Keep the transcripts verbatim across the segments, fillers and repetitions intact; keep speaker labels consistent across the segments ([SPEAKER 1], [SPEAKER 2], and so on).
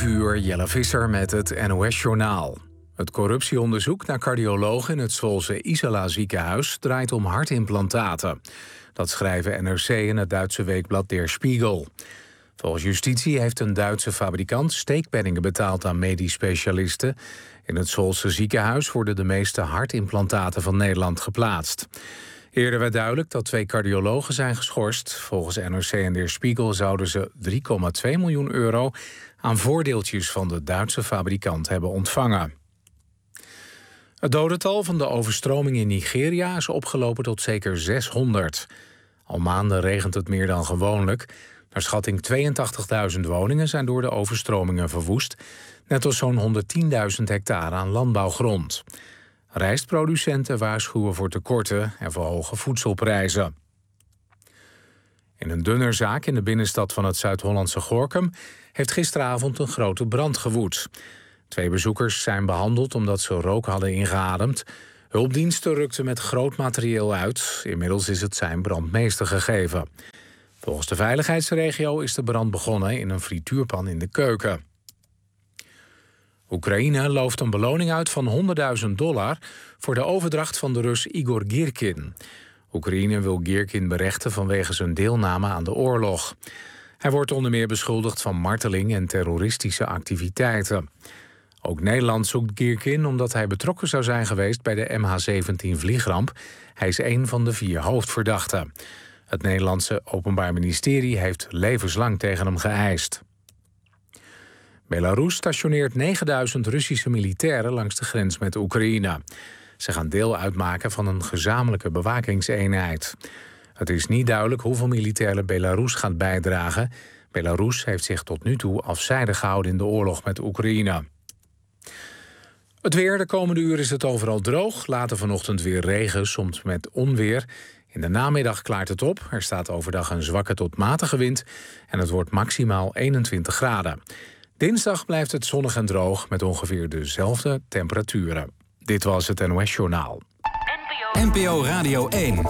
[SPEAKER 1] zeven uur, Jelle Visser met het N O S-journaal. Het corruptieonderzoek naar cardiologen in het Zwolse Isala ziekenhuis draait om hartimplantaten. Dat schrijven N R C en het Duitse weekblad Der Spiegel. Volgens justitie heeft een Duitse fabrikant steekpenningen betaald aan medisch specialisten. In het Zwolse ziekenhuis worden de meeste hartimplantaten van Nederland geplaatst. Eerder werd duidelijk dat twee cardiologen zijn geschorst. Volgens N R C en Der Spiegel zouden ze drie komma twee miljoen euro aan voordeeltjes van de Duitse fabrikant hebben ontvangen. Het dodental van de overstroming in Nigeria is opgelopen tot zeker zeshonderd. Al maanden regent het meer dan gewoonlijk. Naar schatting tweeëntachtigduizend woningen zijn door de overstromingen verwoest, net als zo'n honderdtienduizend hectare aan landbouwgrond. Rijstproducenten waarschuwen voor tekorten en verhogen voedselprijzen. In een dunnerzaak in de binnenstad van het Zuid-Hollandse Gorinchem heeft gisteravond een grote brand gewoed. Twee bezoekers zijn behandeld omdat ze rook hadden ingeademd. Hulpdiensten rukten met groot materieel uit. Inmiddels is het zijn brandmeester gegeven. Volgens de veiligheidsregio is de brand begonnen in een frituurpan in de keuken. Oekraïne looft een beloning uit van honderdduizend dollar voor de overdracht van de Rus Igor Girkin. Oekraïne wil Girkin berechten vanwege zijn deelname aan de oorlog. Hij wordt onder meer beschuldigd van marteling en terroristische activiteiten. Ook Nederland zoekt Girkin omdat hij betrokken zou zijn geweest bij de M H zeventien vliegramp. Hij is een van de vier hoofdverdachten. Het Nederlandse Openbaar Ministerie heeft levenslang tegen hem geëist. Belarus stationeert negenduizend Russische militairen langs de grens met Oekraïne. Ze gaan deel uitmaken van een gezamenlijke bewakingseenheid. Het is niet duidelijk hoeveel militairen Belarus gaat bijdragen. Belarus heeft zich tot nu toe afzijdig gehouden in de oorlog met Oekraïne. Het weer, de komende uur is het overal droog. Later vanochtend weer regen, soms met onweer. In de namiddag klaart het op. Er staat overdag een zwakke tot matige wind. En het wordt maximaal eenentwintig graden. Dinsdag blijft het zonnig en droog met ongeveer dezelfde temperaturen. Dit was het N O S-journaal.
[SPEAKER 2] N P O Radio één.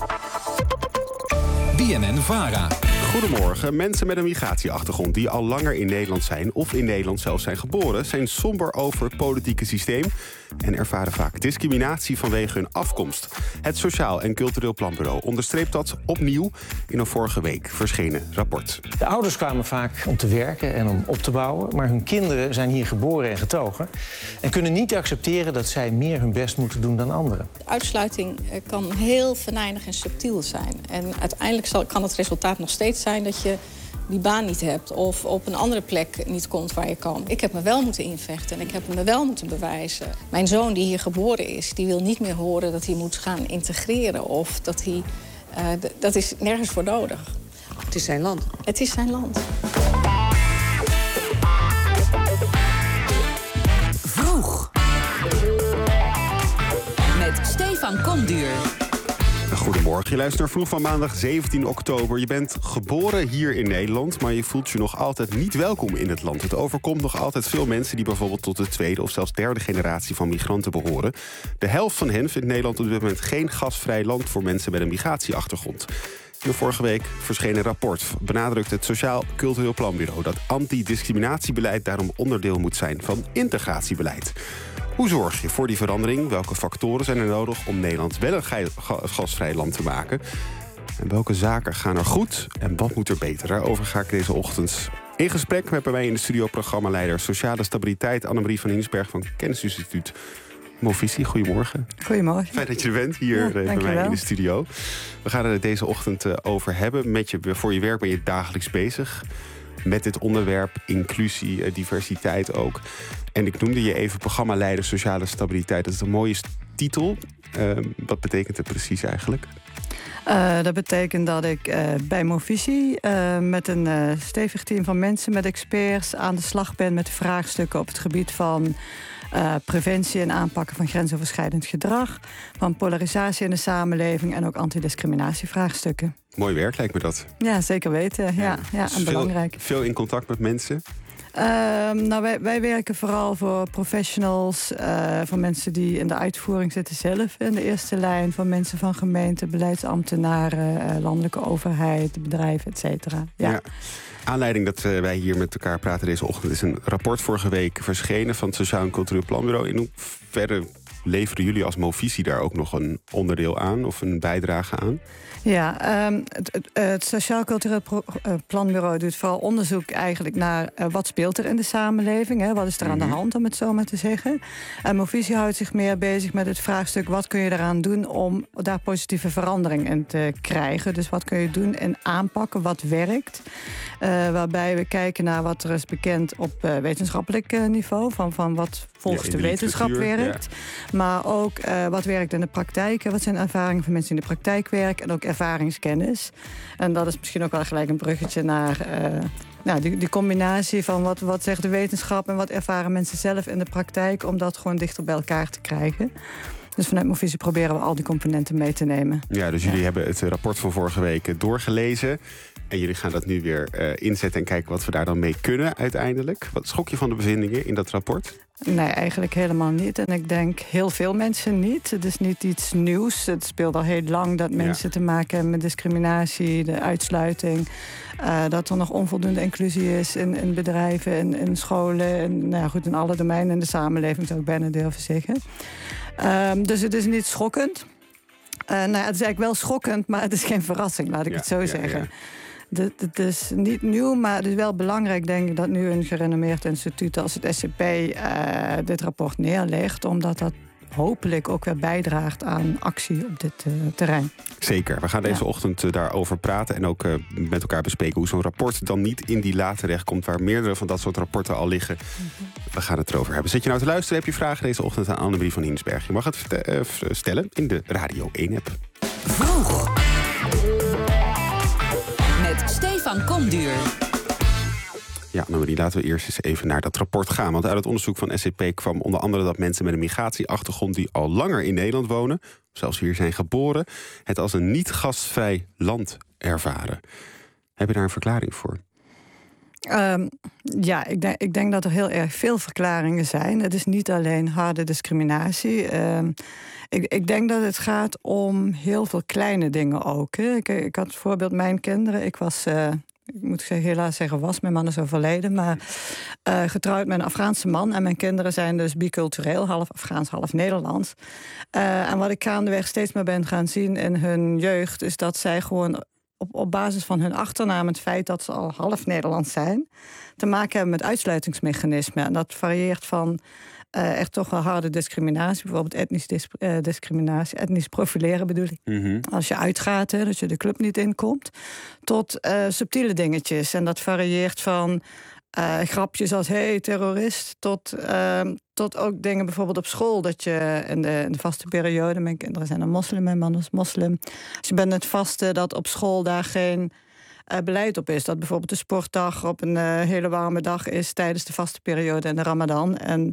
[SPEAKER 2] B N N-Vara.
[SPEAKER 3] Goedemorgen. Mensen met een migratieachtergrond die al langer in Nederland zijn of in Nederland zelf zijn geboren, zijn somber over het politieke systeem en ervaren vaak discriminatie vanwege hun afkomst. Het Sociaal en Cultureel Planbureau onderstreept dat opnieuw in een vorige week verschenen rapport.
[SPEAKER 4] De ouders kwamen vaak om te werken en om op te bouwen, maar hun kinderen zijn hier geboren en getogen en kunnen niet accepteren dat zij meer hun best moeten doen dan anderen.
[SPEAKER 5] De uitsluiting kan heel venijnig en subtiel zijn. En uiteindelijk zal, kan het resultaat nog steeds zijn dat je die baan niet hebt of op een andere plek niet komt waar je kan. Ik heb me wel moeten invechten en ik heb me wel moeten bewijzen. Mijn zoon die hier geboren is, die wil niet meer horen dat hij moet gaan integreren of dat hij... Uh, d- dat is nergens voor nodig.
[SPEAKER 6] Het is zijn land.
[SPEAKER 5] Het is zijn land.
[SPEAKER 2] Vroeg. Met Stefan Komduur.
[SPEAKER 3] Goedemorgen, je luistert naar Vroeg van maandag zeventien oktober. Je bent geboren hier in Nederland, maar je voelt je nog altijd niet welkom in het land. Het overkomt nog altijd veel mensen die bijvoorbeeld tot de tweede of zelfs derde generatie van migranten behoren. De helft van hen vindt Nederland op dit moment geen gasvrij land voor mensen met een migratieachtergrond. In de vorige week verscheen een rapport benadrukt het Sociaal Cultureel Planbureau dat antidiscriminatiebeleid daarom onderdeel moet zijn van integratiebeleid. Hoe zorg je voor die verandering? Welke factoren zijn er nodig om Nederland wel een gasvrij land te maken? En welke zaken gaan er goed en wat moet er beter? Daarover ga ik deze ochtend in gesprek met bij mij in de studio programmaleider Sociale Stabiliteit Annemarie van Insberg van Kennisinstituut Movisie. Goedemorgen.
[SPEAKER 7] Goedemorgen.
[SPEAKER 3] Fijn dat je er bent hier
[SPEAKER 7] ja,
[SPEAKER 3] bij mij in de studio. We gaan er deze ochtend over hebben. Met je, voor je werk ben je dagelijks bezig met dit onderwerp, inclusie, diversiteit ook. En ik noemde je even programmaleider Sociale Stabiliteit. Dat is een mooie titel. Uh, wat betekent het precies eigenlijk?
[SPEAKER 7] Uh, dat betekent dat ik uh, bij Movisie uh, met een uh, stevig team van mensen met experts aan de slag ben met vraagstukken op het gebied van Uh, preventie en aanpakken van grensoverschrijdend gedrag, van polarisatie in de samenleving en ook antidiscriminatievraagstukken.
[SPEAKER 3] Mooi werk lijkt me dat.
[SPEAKER 7] Ja, zeker weten. Ja, ja, ja en
[SPEAKER 3] veel,
[SPEAKER 7] belangrijk.
[SPEAKER 3] Veel in contact met mensen?
[SPEAKER 7] Uh, nou, wij, wij werken vooral voor professionals, uh, voor mensen die in de uitvoering zitten zelf in de eerste lijn, voor mensen van gemeenten, beleidsambtenaren, uh, landelijke overheid, bedrijven, et cetera. Ja. Ja.
[SPEAKER 3] Aanleiding dat uh, wij hier met elkaar praten deze ochtend is een rapport vorige week verschenen van het Sociaal en Cultureel Planbureau. In hoeverre leveren jullie als Movisie daar ook nog een onderdeel aan of een bijdrage aan?
[SPEAKER 7] Ja, um, het, het, het Sociaal Cultureel Pro, uh, Planbureau doet vooral onderzoek eigenlijk naar uh, wat speelt er in de samenleving. Hè? Wat is er aan mm-hmm. de hand, om het zo maar te zeggen. En Movisie houdt zich meer bezig met het vraagstuk wat kun je eraan doen om daar positieve verandering in te krijgen. Dus wat kun je doen in aanpakken, wat werkt. Uh, waarbij we kijken naar wat er is bekend op uh, wetenschappelijk uh, niveau. Van, van wat volgens ja, de, de wetenschap werkt. Ja. Maar ook uh, wat werkt in de praktijk. Wat zijn ervaringen van mensen die in de praktijk werken. En ook ervaringskennis. En dat is misschien ook wel gelijk een bruggetje naar uh, nou, die, die combinatie van wat, wat zegt de wetenschap en wat ervaren mensen zelf in de praktijk, om dat gewoon dichter bij elkaar te krijgen. Dus vanuit Movisie proberen we al die componenten mee te nemen. Ja,
[SPEAKER 3] dus jullie ja. hebben het rapport van vorige week doorgelezen. En jullie gaan dat nu weer uh, inzetten en kijken wat we daar dan mee kunnen uiteindelijk. Wat schok je van de bevindingen in dat rapport?
[SPEAKER 7] Nee, eigenlijk helemaal niet. En ik denk heel veel mensen niet. Het is niet iets nieuws. Het speelt al heel lang dat mensen ja. te maken hebben met discriminatie, de uitsluiting. Uh, dat er nog onvoldoende inclusie is in, in bedrijven, in, in scholen. En, nou ja, goed, in alle domeinen in de samenleving, zou ik bijna durven zeggen. Um, dus het is niet schokkend. Uh, nou ja, het is eigenlijk wel schokkend, maar het is geen verrassing, laat ik ja, het zo ja, zeggen. Ja. Het is niet nieuw, maar het is wel belangrijk, denk ik, dat nu een gerenommeerd instituut als het S C P uh, dit rapport neerlegt, omdat dat hopelijk ook weer bijdraagt aan actie op dit uh, terrein.
[SPEAKER 3] Zeker. We gaan deze ja. ochtend uh, daarover praten en ook uh, met elkaar bespreken hoe zo'n rapport dan niet in die la terechtkomt, waar meerdere van dat soort rapporten al liggen. Mm-hmm. We gaan het erover hebben. Zit je nou te luisteren, heb je vragen deze ochtend aan Annemarie van Hinsberg. Je mag het uh, stellen in de Radio één-app.
[SPEAKER 2] Vroeg. Met Stefan Komduur.
[SPEAKER 3] Ja, Annemarie, laten we eerst eens even naar dat rapport gaan. Want uit het onderzoek van S C P kwam onder andere dat mensen met een migratieachtergrond die al langer in Nederland wonen, zelfs hier zijn geboren, het als een niet-gastvrij land ervaren. Heb je daar een verklaring voor?
[SPEAKER 7] Um, ja, ik denk, ik denk dat er heel erg veel verklaringen zijn. Het is niet alleen harde discriminatie. Um, ik, ik denk dat het gaat om heel veel kleine dingen ook. Hè. Ik, ik had het voorbeeld mijn kinderen. Ik was, uh, ik moet helaas zeggen was, mijn man is overleden, maar uh, getrouwd met een Afghaanse man. En mijn kinderen zijn dus bicultureel, half Afghaans, half Nederlands. Uh, en wat ik gaandeweg steeds meer ben gaan zien in hun jeugd, is dat zij gewoon Op, op basis van hun achternaam, het feit dat ze al half Nederlands zijn, te maken hebben met uitsluitingsmechanismen. En dat varieert van uh, echt toch wel harde discriminatie, bijvoorbeeld etnisch dis, uh, discriminatie, etnisch profileren bedoel ik. Mm-hmm. Als je uitgaat, hè, dat je de club niet inkomt, tot uh, subtiele dingetjes. En dat varieert van Uh, grapjes als hey, terrorist, tot, uh, tot ook dingen bijvoorbeeld op school, dat je in de, in de vaste periode, mijn kinderen zijn een moslim, mijn man is moslim, dus je bent het vaste dat op school daar geen uh, beleid op is. Dat bijvoorbeeld de sportdag op een uh, hele warme dag is tijdens de vaste periode en de Ramadan. En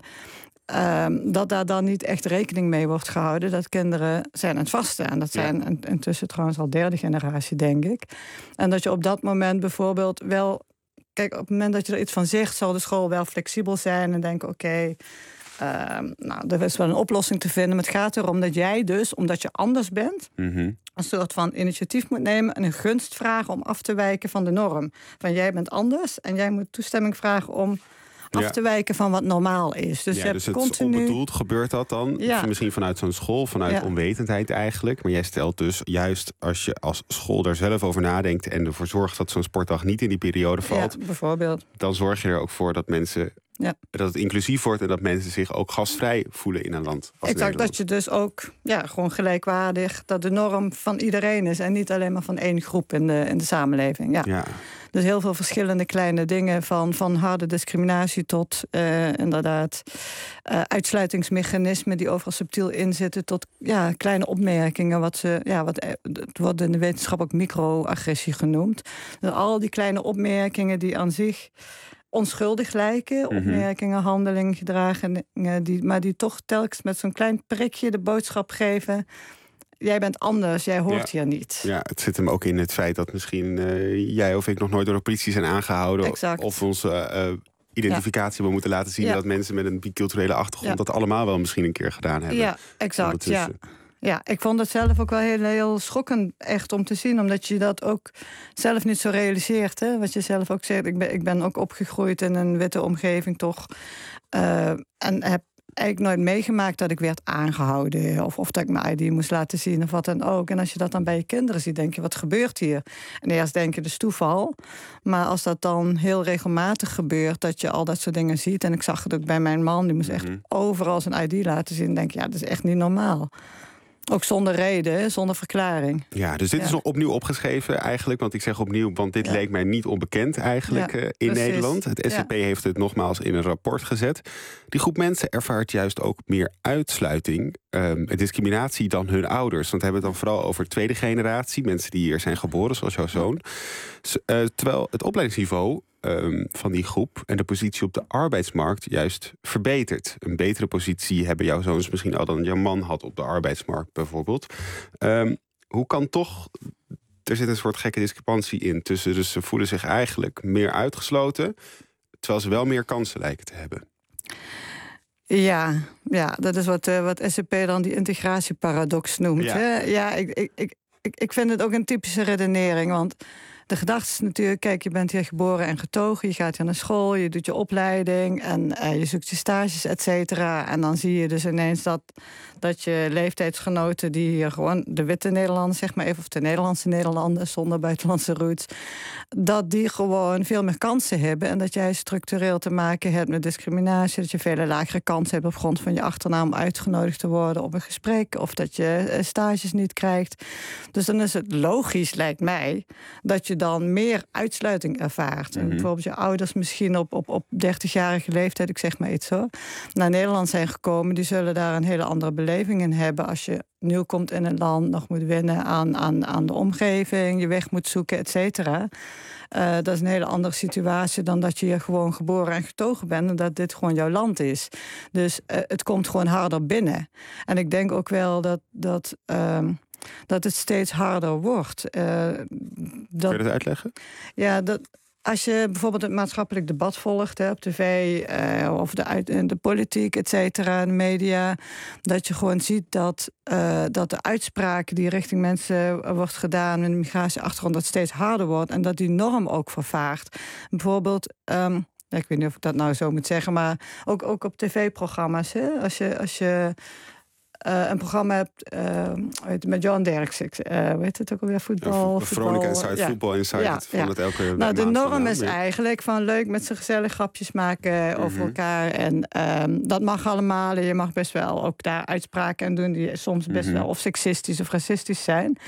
[SPEAKER 7] uh, dat daar dan niet echt rekening mee wordt gehouden, dat kinderen zijn aan het vasten. En dat zijn ja. intussen trouwens al derde generatie, denk ik. En dat je op dat moment bijvoorbeeld wel, kijk, op het moment dat je er iets van zegt, zal de school wel flexibel zijn en denken, oké, okay, uh, nou, er is wel een oplossing te vinden. Maar het gaat erom dat jij dus, omdat je anders bent, mm-hmm. een soort van initiatief moet nemen en een gunst vragen om af te wijken van de norm. Van jij bent anders en jij moet toestemming vragen om af ja. te wijken van wat normaal is. Dus,
[SPEAKER 3] ja,
[SPEAKER 7] je
[SPEAKER 3] dus
[SPEAKER 7] hebt
[SPEAKER 3] het
[SPEAKER 7] continu
[SPEAKER 3] is onbedoeld, gebeurt dat dan? Ja. Misschien vanuit zo'n school, vanuit ja. onwetendheid eigenlijk. Maar jij stelt dus, juist als je als school daar zelf over nadenkt en ervoor zorgt dat zo'n sportdag niet in die periode valt,
[SPEAKER 7] ja, bijvoorbeeld,
[SPEAKER 3] dan zorg je er ook voor dat mensen, ja. dat het inclusief wordt en dat mensen zich ook gastvrij voelen in een land als
[SPEAKER 7] exact,
[SPEAKER 3] Nederland.
[SPEAKER 7] Dat je dus ook ja, gewoon gelijkwaardig, dat de norm van iedereen is en niet alleen maar van één groep in de, in de samenleving. Ja. Ja. Dus heel veel verschillende kleine dingen, van, van harde discriminatie tot uh, inderdaad uh, uitsluitingsmechanismen die overal subtiel inzitten, tot ja, kleine opmerkingen. Wat ze, ja, wat, het wordt in de wetenschap ook microagressie genoemd. Dus al die kleine opmerkingen die aan zich onschuldig lijken, mm-hmm. opmerkingen, handelingen, gedragingen, die, maar die toch telkens met zo'n klein prikje de boodschap geven: jij bent anders, jij hoort ja. hier niet.
[SPEAKER 3] Ja, het zit hem ook in het feit dat misschien uh, jij of ik nog nooit door de politie zijn aangehouden.
[SPEAKER 7] Exact.
[SPEAKER 3] Of onze uh, identificatie ja. hebben moeten laten zien ja. dat mensen met een biculturele achtergrond ja. dat allemaal wel misschien een keer gedaan hebben.
[SPEAKER 7] Ja, exact. Ja. Ja, ik vond het zelf ook wel heel, heel schokkend echt om te zien. Omdat je dat ook zelf niet zo realiseert. Hè? Wat je zelf ook zegt. Ik ben, ik ben ook opgegroeid in een witte omgeving toch. Uh, en heb eigenlijk nooit meegemaakt dat ik werd aangehouden. Of, of dat ik mijn I D moest laten zien of wat dan ook. En als je dat dan bij je kinderen ziet, denk je, wat gebeurt hier? En eerst denk je, dus toeval. Maar als dat dan heel regelmatig gebeurt, dat je al dat soort dingen ziet. En ik zag het ook bij mijn man, die moest echt mm-hmm. overal zijn I D laten zien. Dan denk je, ja, dat is echt niet normaal. Ook zonder reden, zonder verklaring.
[SPEAKER 3] Ja, dus dit ja. is nog opnieuw opgeschreven eigenlijk. Want ik zeg opnieuw, want dit ja. leek mij niet onbekend eigenlijk ja, uh, in precies. Nederland. Het S C P ja. heeft het nogmaals in een rapport gezet. Die groep mensen ervaart juist ook meer uitsluiting um, en discriminatie dan hun ouders. Want we hebben het dan vooral over tweede generatie. Mensen die hier zijn geboren, zoals jouw zoon. Uh, terwijl het opleidingsniveau Um, van die groep en de positie op de arbeidsmarkt juist verbetert. Een betere positie hebben jouw zoons misschien al dan jouw man had op de arbeidsmarkt bijvoorbeeld. Um, hoe kan toch... Er zit een soort gekke discrepantie in tussen, dus ze voelen zich eigenlijk meer uitgesloten, terwijl ze wel meer kansen lijken te hebben.
[SPEAKER 7] Ja, ja dat is wat, uh, wat S C P dan die integratieparadox noemt. Ja, hè? Ja ik, ik, ik, ik vind het ook een typische redenering, want de gedachte is natuurlijk, kijk, je bent hier geboren en getogen, je gaat hier naar school, je doet je opleiding en uh, je zoekt je stages, et cetera. En dan zie je dus ineens dat, dat je leeftijdsgenoten die hier gewoon, de witte Nederlanders, zeg maar even, of de Nederlandse Nederlanders zonder buitenlandse roots, dat die gewoon veel meer kansen hebben en dat jij structureel te maken hebt met discriminatie, dat je veel lagere kansen hebt op grond van je achternaam uitgenodigd te worden op een gesprek, of dat je stages niet krijgt. Dus dan is het logisch, lijkt mij, dat je dan meer uitsluiting ervaart. Mm-hmm. En bijvoorbeeld je ouders misschien op, op, op dertigjarige leeftijd, ik zeg maar iets hoor, naar Nederland zijn gekomen, die zullen daar een hele andere beleving in hebben als je nieuw komt in een land, nog moet wennen aan, aan, aan de omgeving, je weg moet zoeken, et cetera. Uh, dat is een hele andere situatie dan dat je hier gewoon geboren en getogen bent en dat dit gewoon jouw land is. Dus uh, het komt gewoon harder binnen. En ik denk ook wel dat dat uh, dat het steeds harder wordt. Uh, dat,
[SPEAKER 3] Kun je dat uitleggen?
[SPEAKER 7] Ja, dat als je bijvoorbeeld het maatschappelijk debat volgt, hè, op tv, uh, of de, uit, de politiek, et cetera, de media, dat je gewoon ziet dat, uh, dat de uitspraken die richting mensen wordt gedaan met een migratieachtergrond, dat steeds harder wordt en dat die norm ook vervaagt. Bijvoorbeeld, Um, ik weet niet of ik dat nou zo moet zeggen, maar ook, ook op tv-programma's. Hè? Als je, als je uh, een programma hebt uh, met Johan Derksen, uh, hoe heet het ook alweer, voetbal?
[SPEAKER 3] Ja, Veronica Inside,
[SPEAKER 7] ja.
[SPEAKER 3] Voetbal Inside,
[SPEAKER 7] ja,
[SPEAKER 3] het, van
[SPEAKER 7] ja.
[SPEAKER 3] het elke
[SPEAKER 7] Nou, de norm
[SPEAKER 3] ja,
[SPEAKER 7] is ja. eigenlijk van leuk met z'n gezellig grapjes maken mm-hmm. over elkaar. En um, dat mag allemaal. En je mag best wel ook daar uitspraken en doen die soms best mm-hmm. wel of seksistisch of racistisch zijn.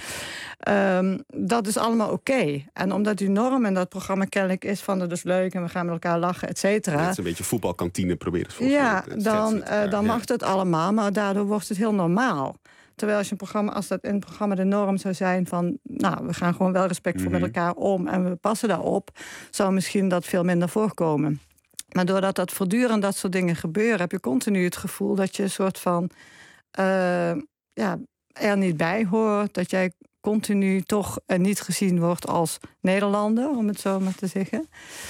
[SPEAKER 7] Um, dat is allemaal oké. Okay. En omdat die norm in dat programma kennelijk is van dat is leuk en we gaan met elkaar lachen, et cetera.
[SPEAKER 3] Het is een beetje voetbalkantine proberen.
[SPEAKER 7] Ja, dan, uh, dan mag ja. het allemaal, maar daardoor wordt het heel normaal. Terwijl als, je een programma, als dat in het programma de norm zou zijn van, nou, we gaan gewoon wel respectvol mm-hmm. met elkaar om en we passen daarop, zou misschien dat veel minder voorkomen. Maar doordat dat voortdurend dat soort dingen gebeuren, heb je continu het gevoel dat je een soort van uh, ja, er niet bij hoort, dat jij continu toch uh, niet gezien wordt als Nederlander, om het zo maar te zeggen.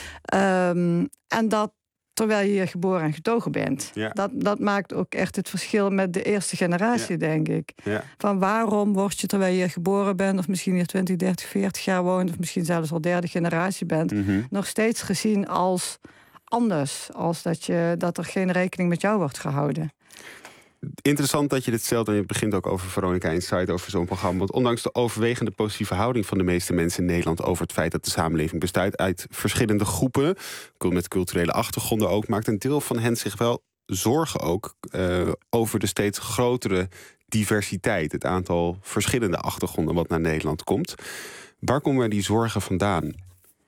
[SPEAKER 7] Um, en dat terwijl je hier geboren en getogen bent. Ja. Dat, dat maakt ook echt het verschil met de eerste generatie, ja. denk ik. Ja. Van waarom word je terwijl je hier geboren bent, of misschien hier twintig, dertig, veertig jaar woont, of misschien zelfs al derde generatie bent, mm-hmm. nog steeds gezien als anders. Als dat, je, dat er geen rekening met jou wordt gehouden.
[SPEAKER 3] Interessant dat je dit stelt en je begint ook over Veronica Inside, over zo'n programma. Want ondanks de overwegende positieve houding van de meeste mensen in Nederland over het feit dat de samenleving bestaat uit verschillende groepen, met culturele achtergronden ook, maakt een deel van hen zich wel zorgen ook uh, over de steeds grotere diversiteit, het aantal verschillende achtergronden wat naar Nederland komt. Waar komen die zorgen vandaan?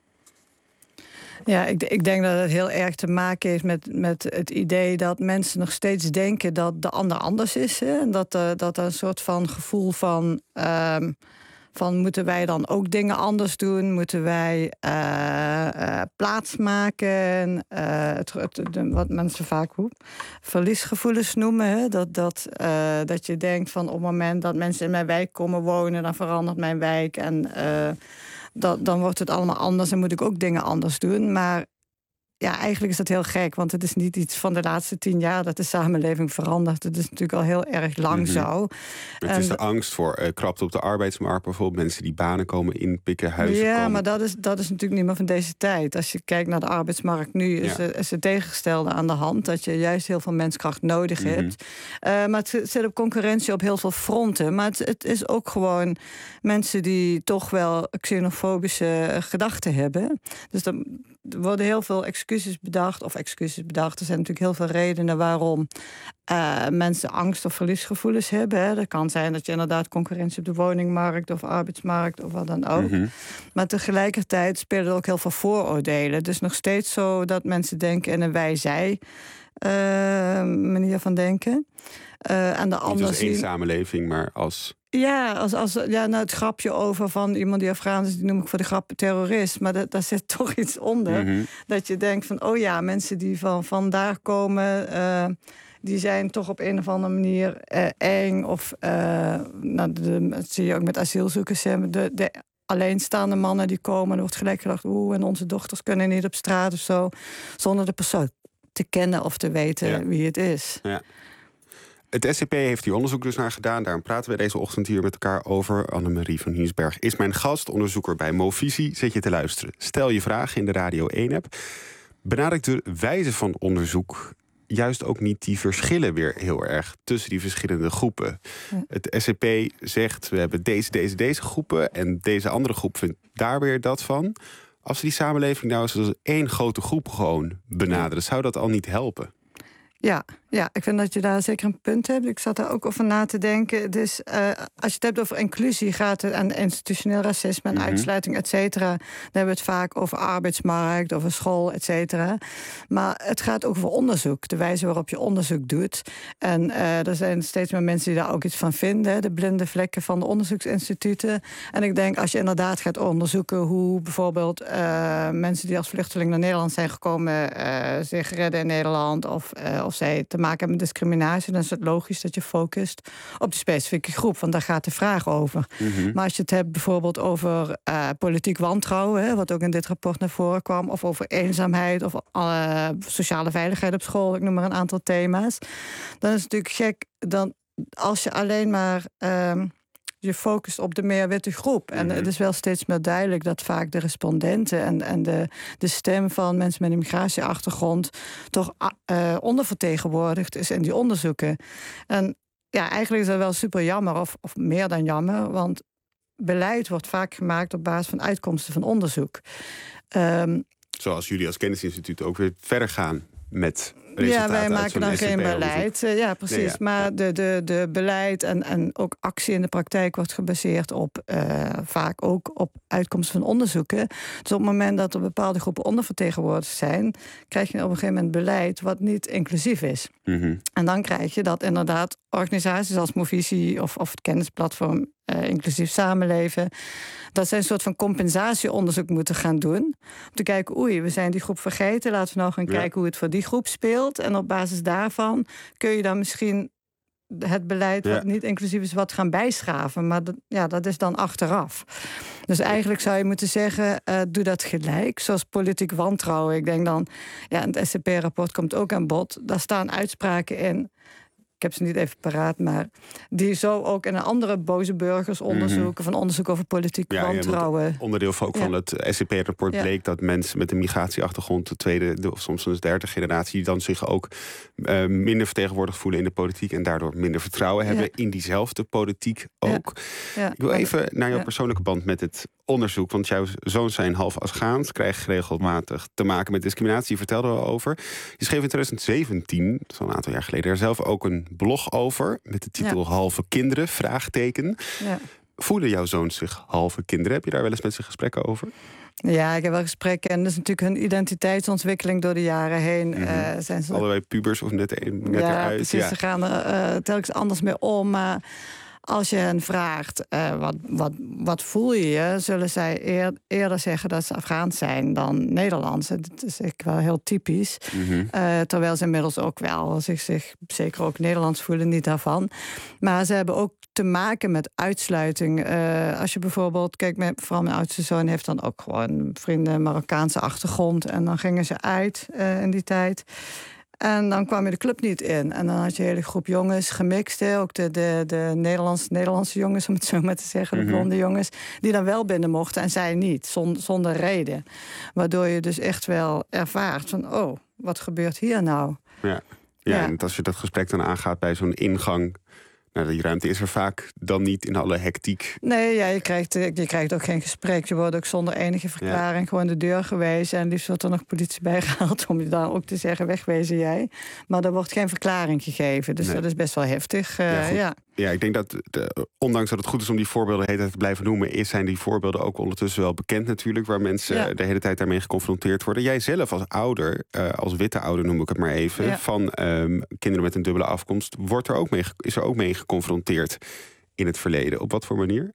[SPEAKER 7] Ja, ik, ik denk dat het heel erg te maken heeft met, met het idee dat mensen nog steeds denken dat de ander anders is. Hè? En dat, uh, dat er een soort van gevoel van, um, van moeten wij dan ook dingen anders doen? Moeten wij uh, uh, plaatsmaken? Uh, het, het, de, wat mensen vaak hoe, verliesgevoelens noemen. Hè? Dat, dat, uh, dat je denkt van op het moment dat mensen in mijn wijk komen wonen, dan verandert mijn wijk en Uh, Dat, dan wordt het allemaal anders en moet ik ook dingen anders doen. Maar ja, eigenlijk is dat heel gek, want het is niet iets van de laatste tien jaar dat de samenleving verandert. Het is natuurlijk al heel erg lang mm-hmm. zo.
[SPEAKER 3] Het is de angst voor uh, krapte op de arbeidsmarkt, bijvoorbeeld mensen die banen komen inpikken, huizen
[SPEAKER 7] ja,
[SPEAKER 3] komen.
[SPEAKER 7] maar dat is, dat is natuurlijk niet meer van deze tijd. Als je kijkt naar de arbeidsmarkt nu, is, ja. er, is het tegengestelde aan de hand, dat je juist heel veel menskracht nodig mm-hmm. hebt. Uh, maar het zit op concurrentie op heel veel fronten. Maar het, het is ook gewoon mensen die toch wel xenofobische gedachten hebben. Dus dan er worden heel veel excuses bedacht, of excuses bedacht. Er zijn natuurlijk heel veel redenen waarom uh, mensen angst of verliesgevoelens hebben. Hè. Dat kan zijn dat je inderdaad concurrentie op de woningmarkt of arbeidsmarkt of wat dan ook. Mm-hmm. Maar tegelijkertijd spelen er ook heel veel vooroordelen. Het is nog steeds zo dat mensen denken in een wij-zij uh, manier van denken. Uh, en de
[SPEAKER 3] Niet als één samenleving, maar als...
[SPEAKER 7] Ja, als, als, ja, nou het grapje over van iemand die Afghaan is, die noem ik voor de grap terrorist. Maar dat, daar zit toch iets onder. Mm-hmm. Dat je denkt van, oh ja, mensen die van vandaar komen, uh, die zijn toch op een of andere manier uh, eng. Of, uh, nou, de, dat zie je ook met asielzoekers. De, de alleenstaande mannen die komen, er wordt gelijk gedacht, oeh, en onze dochters kunnen niet op straat of zo. Zonder de persoon te kennen of te weten ja. wie het is.
[SPEAKER 3] Ja. Het S C P heeft hier onderzoek dus naar gedaan. Daarom praten we deze ochtend hier met elkaar over. Annemarie van Hiensberg is mijn gast, onderzoeker bij Movisie. Zet je te luisteren. Stel je vragen in de Radio één-app. Benadrukt de wijze van onderzoek juist ook niet die verschillen weer heel erg tussen die verschillende groepen. Ja. Het S C P zegt, we hebben deze, deze, deze groepen en deze andere groep vindt daar weer dat van. Als we die samenleving nou eens als één grote groep gewoon benaderen, zou dat al niet helpen?
[SPEAKER 7] Ja, ja, ik vind dat je daar zeker een punt hebt. Ik zat daar ook over na te denken. Dus uh, als je het hebt over inclusie, gaat het aan institutioneel racisme en mm-hmm. uitsluiting, et cetera. Dan hebben we het vaak over arbeidsmarkt, over school, et cetera. Maar het gaat ook over onderzoek, de wijze waarop je onderzoek doet. En uh, er zijn steeds meer mensen die daar ook iets van vinden, de blinde vlekken van de onderzoeksinstituten. En ik denk, als je inderdaad gaat onderzoeken hoe bijvoorbeeld uh, mensen die als vluchteling naar Nederland zijn gekomen, uh, zich redden in Nederland, of, uh, of zij te maken hebben met discriminatie, dan is het logisch dat je focust op de specifieke groep, want daar gaat de vraag over. Mm-hmm. Maar als je het hebt bijvoorbeeld over uh, politiek wantrouwen, hè, wat ook in dit rapport naar voren kwam, of over eenzaamheid, of uh, sociale veiligheid op school, ik noem maar een aantal thema's, dan is het natuurlijk gek dan als je alleen maar uh, je focust op de meer witte groep. En mm-hmm. het is wel steeds meer duidelijk dat vaak de respondenten en, en de, de stem van mensen met een migratieachtergrond toch uh, ondervertegenwoordigd is in die onderzoeken. En ja, eigenlijk is dat wel super jammer, of, of meer dan jammer, want beleid wordt vaak gemaakt op basis van uitkomsten van onderzoek. Um,
[SPEAKER 3] Zoals jullie als kennisinstituut ook weer verder gaan met
[SPEAKER 7] ja, wij maken dan geen beleid. Uh, ja, precies. Nee, ja. Maar de, de, de beleid en, en ook actie in de praktijk wordt gebaseerd op uh, vaak ook op uitkomsten van onderzoeken. Dus op het moment dat er bepaalde groepen ondervertegenwoordigd zijn, krijg je op een gegeven moment beleid wat niet inclusief is. Mm-hmm. En dan krijg je dat inderdaad organisaties als Movisie of, of het kennisplatform uh, Inclusief Samenleven, dat zij een soort van compensatieonderzoek moeten gaan doen. Om te kijken, oei, we zijn die groep vergeten. Laten we nou gaan ja. kijken hoe het voor die groep speelt. En op basis daarvan kun je dan misschien het beleid wat ja. niet inclusief is, wat gaan bijschaven. Maar dat, ja, dat is dan achteraf. Dus eigenlijk zou je moeten zeggen, uh, doe dat gelijk. Zoals politiek wantrouwen. Ik denk dan, ja, het S C P-rapport komt ook aan bod. Daar staan uitspraken in. Ik heb ze niet even paraat, maar die zo ook in een andere boze burgers onderzoeken, mm-hmm. van onderzoek over politiek ja, wantrouwen.
[SPEAKER 3] Ja, onderdeel van, ook ja. van het S C P-rapport ja. bleek dat mensen met een migratieachtergrond, de tweede of soms een derde generatie, die dan zich ook uh, minder vertegenwoordigd voelen in de politiek en daardoor minder vertrouwen hebben ja. in diezelfde politiek ook. Ja. Ja. Ik wil even naar jouw ja. persoonlijke band met het onderzoek, want jouw zoons zijn half Afghaans, krijgen regelmatig te maken met discriminatie. Je vertelde al over. Je schreef in twintig zeventien, dat is al een aantal jaar geleden, er zelf ook een blog over met de titel ja. Halve kinderen, vraagteken. Ja. Voelen jouw zoons zich halve kinderen? Heb je daar wel eens met ze gesprekken over?
[SPEAKER 7] Ja, ik heb wel gesprekken. En dat is natuurlijk hun identiteitsontwikkeling door de jaren heen. Mm-hmm. Uh, zijn ze...
[SPEAKER 3] Allebei pubers of net, net
[SPEAKER 7] ja,
[SPEAKER 3] eruit.
[SPEAKER 7] Precies, ja, ze gaan er uh, telkens anders mee om. Maar als je hen vraagt, uh, wat, wat, wat voel je je, zullen zij eer, eerder zeggen dat ze Afghaans zijn dan Nederlands. Dat is ik wel heel typisch. Mm-hmm. Uh, terwijl ze inmiddels ook wel zich, zich zeker ook Nederlands voelen, niet daarvan. Maar ze hebben ook te maken met uitsluiting. Uh, als je bijvoorbeeld, kijk, mijn, vooral mijn oudste zoon heeft dan ook gewoon vrienden Marokkaanse achtergrond. En dan gingen ze uit uh, in die tijd. En dan kwam je de club niet in. En dan had je een hele groep jongens gemixt. Hè? Ook de, de, de Nederlandse, Nederlandse jongens, om het zo maar te zeggen. De blonde mm-hmm. jongens. Die dan wel binnen mochten en zij niet. Zonder, zonder reden. Waardoor je dus echt wel ervaart van, oh, wat gebeurt hier nou?
[SPEAKER 3] Ja, ja, ja. En als je dat gesprek dan aangaat bij zo'n ingang. Nou, die ruimte is er vaak dan niet in alle hectiek.
[SPEAKER 7] Nee, ja, je, krijgt, je krijgt ook geen gesprek. Je wordt ook zonder enige verklaring ja. gewoon de deur gewezen. En liefst wordt er nog politie bijgehaald om je dan ook te zeggen, wegwezen jij. Maar er wordt geen verklaring gegeven. Dus nee. dat is best wel heftig. Uh, ja, ja.
[SPEAKER 3] ja, ik denk dat, de, ondanks dat het goed is om die voorbeelden de hele tijd te blijven noemen, is, zijn die voorbeelden ook ondertussen wel bekend natuurlijk, waar mensen ja. de hele tijd daarmee geconfronteerd worden. Jij zelf als ouder, uh, als witte ouder noem ik het maar even, ja. van um, kinderen met een dubbele afkomst, wordt er ook mee, is er ook mee geconfronteerd in het verleden. Op wat voor manier?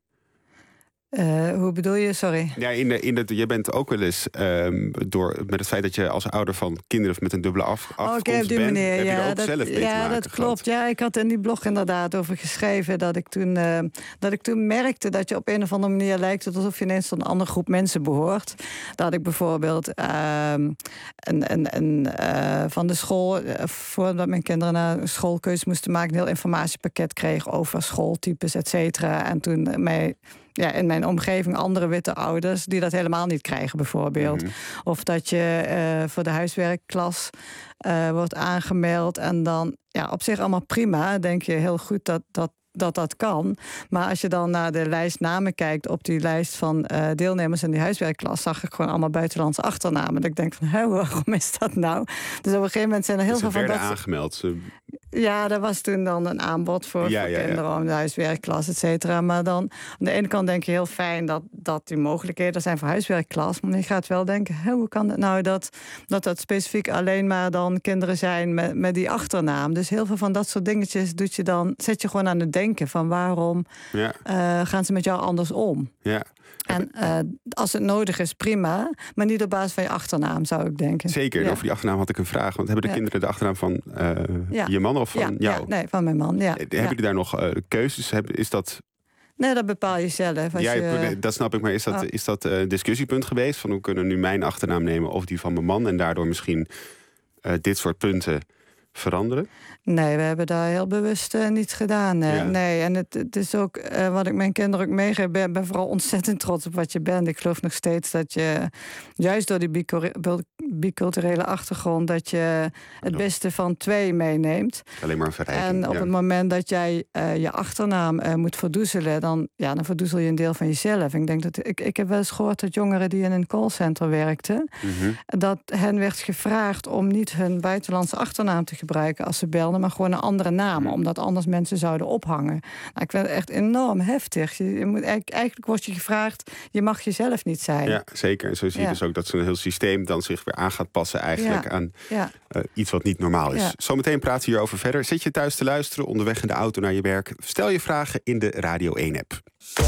[SPEAKER 7] Uh, hoe bedoel je? Sorry.
[SPEAKER 3] Ja, in de, in de, je bent ook wel eens um, door met het feit dat je als ouder van kinderen met een dubbele af, afkomst
[SPEAKER 7] oh, okay,
[SPEAKER 3] bent,
[SPEAKER 7] manier,
[SPEAKER 3] heb je
[SPEAKER 7] ja,
[SPEAKER 3] er ook
[SPEAKER 7] dat,
[SPEAKER 3] zelf mee
[SPEAKER 7] ja,
[SPEAKER 3] te maken
[SPEAKER 7] dat klopt.
[SPEAKER 3] gehad.
[SPEAKER 7] Ja, ik had in die blog inderdaad over geschreven dat ik toen, uh, dat ik toen merkte dat je op een of andere manier lijkt alsof je ineens tot een andere groep mensen behoort. Dat ik bijvoorbeeld uh, een, een, een, uh, van de school, uh, voordat mijn kinderen naar een schoolkeuze moesten maken, een heel informatiepakket kreeg over schooltypes, et cetera. En toen mij Ja, in mijn omgeving andere witte ouders die dat helemaal niet krijgen, bijvoorbeeld. Mm-hmm. Of dat je uh, voor de huiswerkklas uh, wordt aangemeld en dan, ja, op zich allemaal prima. Denk je heel goed dat dat dat dat kan. Maar als je dan naar de lijst namen kijkt, op die lijst van uh, deelnemers in die huiswerkklas, zag ik gewoon allemaal buitenlandse achternamen. Dat ik denk van, hé, waarom is dat nou? Dus op een gegeven moment zijn er heel
[SPEAKER 3] dus
[SPEAKER 7] veel van dat.
[SPEAKER 3] aangemeld. Ze...
[SPEAKER 7] Ja, er was toen dan een aanbod voor,
[SPEAKER 3] ja,
[SPEAKER 7] voor
[SPEAKER 3] ja,
[SPEAKER 7] kinderen
[SPEAKER 3] ja.
[SPEAKER 7] om de huiswerkklas, et cetera. Maar dan, aan de ene kant denk je heel fijn dat, dat die mogelijkheden zijn voor huiswerkklas. Maar je gaat wel denken, hé, hoe kan het nou dat, dat dat specifiek alleen maar dan kinderen zijn met, met die achternaam? Dus heel veel van dat soort dingetjes doet je dan, zet je gewoon aan het denken van waarom ja. uh, gaan ze met jou anders om?
[SPEAKER 3] Ja.
[SPEAKER 7] En uh, als het nodig is, prima. Maar niet op basis van je achternaam, zou ik denken.
[SPEAKER 3] Zeker, en
[SPEAKER 7] ja.
[SPEAKER 3] over die achternaam had ik een vraag. Want hebben de ja. kinderen de achternaam van uh, ja. je man of van
[SPEAKER 7] ja.
[SPEAKER 3] jou?
[SPEAKER 7] Ja, nee, van mijn man, ja.
[SPEAKER 3] Hebben
[SPEAKER 7] ja.
[SPEAKER 3] jullie daar nog uh, keuzes? Is dat...
[SPEAKER 7] Nee, dat bepaal je zelf. Als
[SPEAKER 3] ja,
[SPEAKER 7] je...
[SPEAKER 3] dat snap ik. Maar is dat, oh. is dat een discussiepunt geweest? Van hoe kunnen nu mijn achternaam nemen of die van mijn man? En daardoor misschien uh, dit soort punten veranderen?
[SPEAKER 7] Nee, we hebben daar heel bewust uh, niet gedaan. Uh, ja. Nee, en het, het is ook uh, wat ik mijn kinderen ook meegeef. Ik ben, ben vooral ontzettend trots op wat je bent. Ik geloof nog steeds dat je, juist door die biculturele achtergrond, dat je het beste van twee meeneemt.
[SPEAKER 3] Alleen maar een verrijking.
[SPEAKER 7] En op
[SPEAKER 3] ja.
[SPEAKER 7] het moment dat jij uh, je achternaam uh, moet verdoezelen, dan, ja, dan verdoezel je een deel van jezelf. Ik, denk dat, ik, ik heb wel eens gehoord dat jongeren die in een callcenter werkten, mm-hmm. dat hen werd gevraagd om niet hun buitenlandse achternaam te gebruiken als ze belden, maar gewoon een andere naam, mm. omdat anders mensen zouden ophangen. Nou, ik vind het echt enorm heftig. Je, je moet, eigenlijk wordt je gevraagd, je mag jezelf niet zijn.
[SPEAKER 3] Ja, zeker. En zo zie je ja. dus ook dat zo'n heel systeem dan zich weer aan gaat passen eigenlijk ja. aan ja. Uh, iets wat niet normaal is. Ja. Zometeen praten we hierover verder. Zit je thuis te luisteren, onderweg in de auto naar je werk? Stel je vragen in de Radio één-app.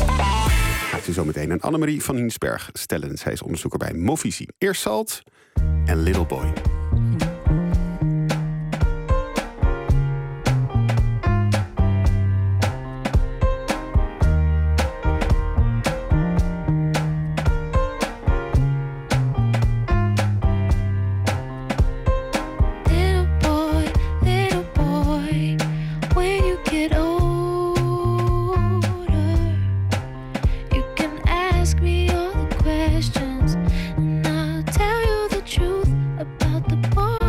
[SPEAKER 3] Gaat u zometeen aan Annemarie van Hiensberg stellen. Zij is onderzoeker bij Movisie. Eerst Salt en Little Boy.
[SPEAKER 6] Questions, and I'll tell you the truth about the boy.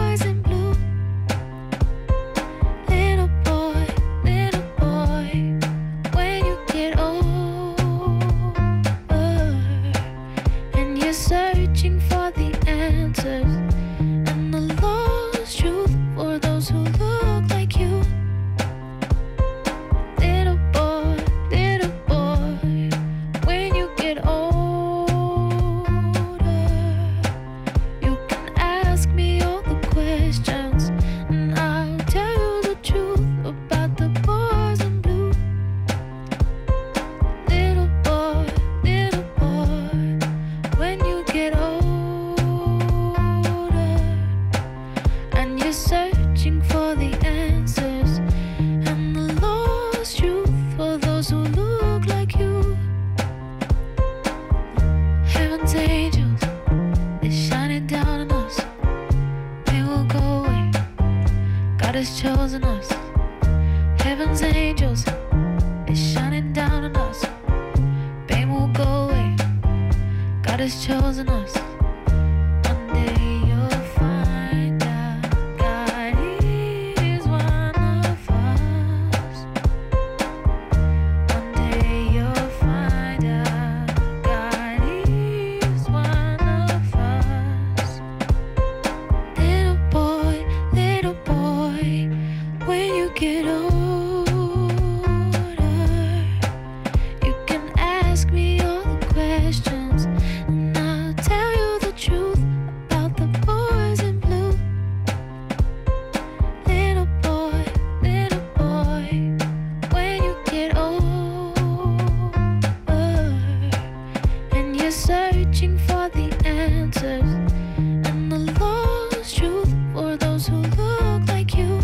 [SPEAKER 6] God has chosen us. Heaven's angels is shining down on us. Pain will go away. God has chosen us. One day you'll find out God is one of us. One day you'll find out God is one of us. Little boy, little boy, when you get older, you can ask me all the questions, and I'll tell you the truth about the boys in blue. Little boy, little boy, when you get older, and you're searching for the answers and the lost truth for those who look like you.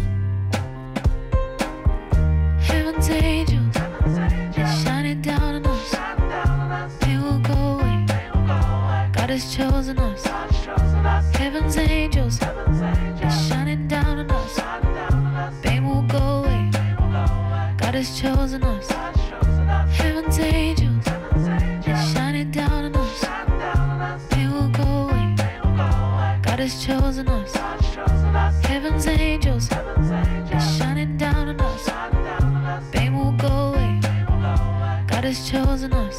[SPEAKER 6] Heaven's angels is shining down on us. They will go away. God has chosen us. Heaven's angels is shining down on us. Pain will go away. God has chosen us. Heaven's angels is shining down on us. Pain will go away. God has chosen us. Heaven's angels is shining down on us. Pain will go away. God has chosen us.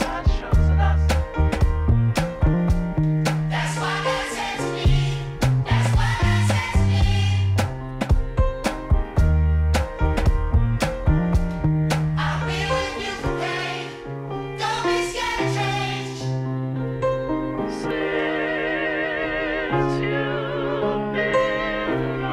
[SPEAKER 6] That's why God sends me. That's why God sends me. I'll be with you today. Don't be scared of change. Since you've been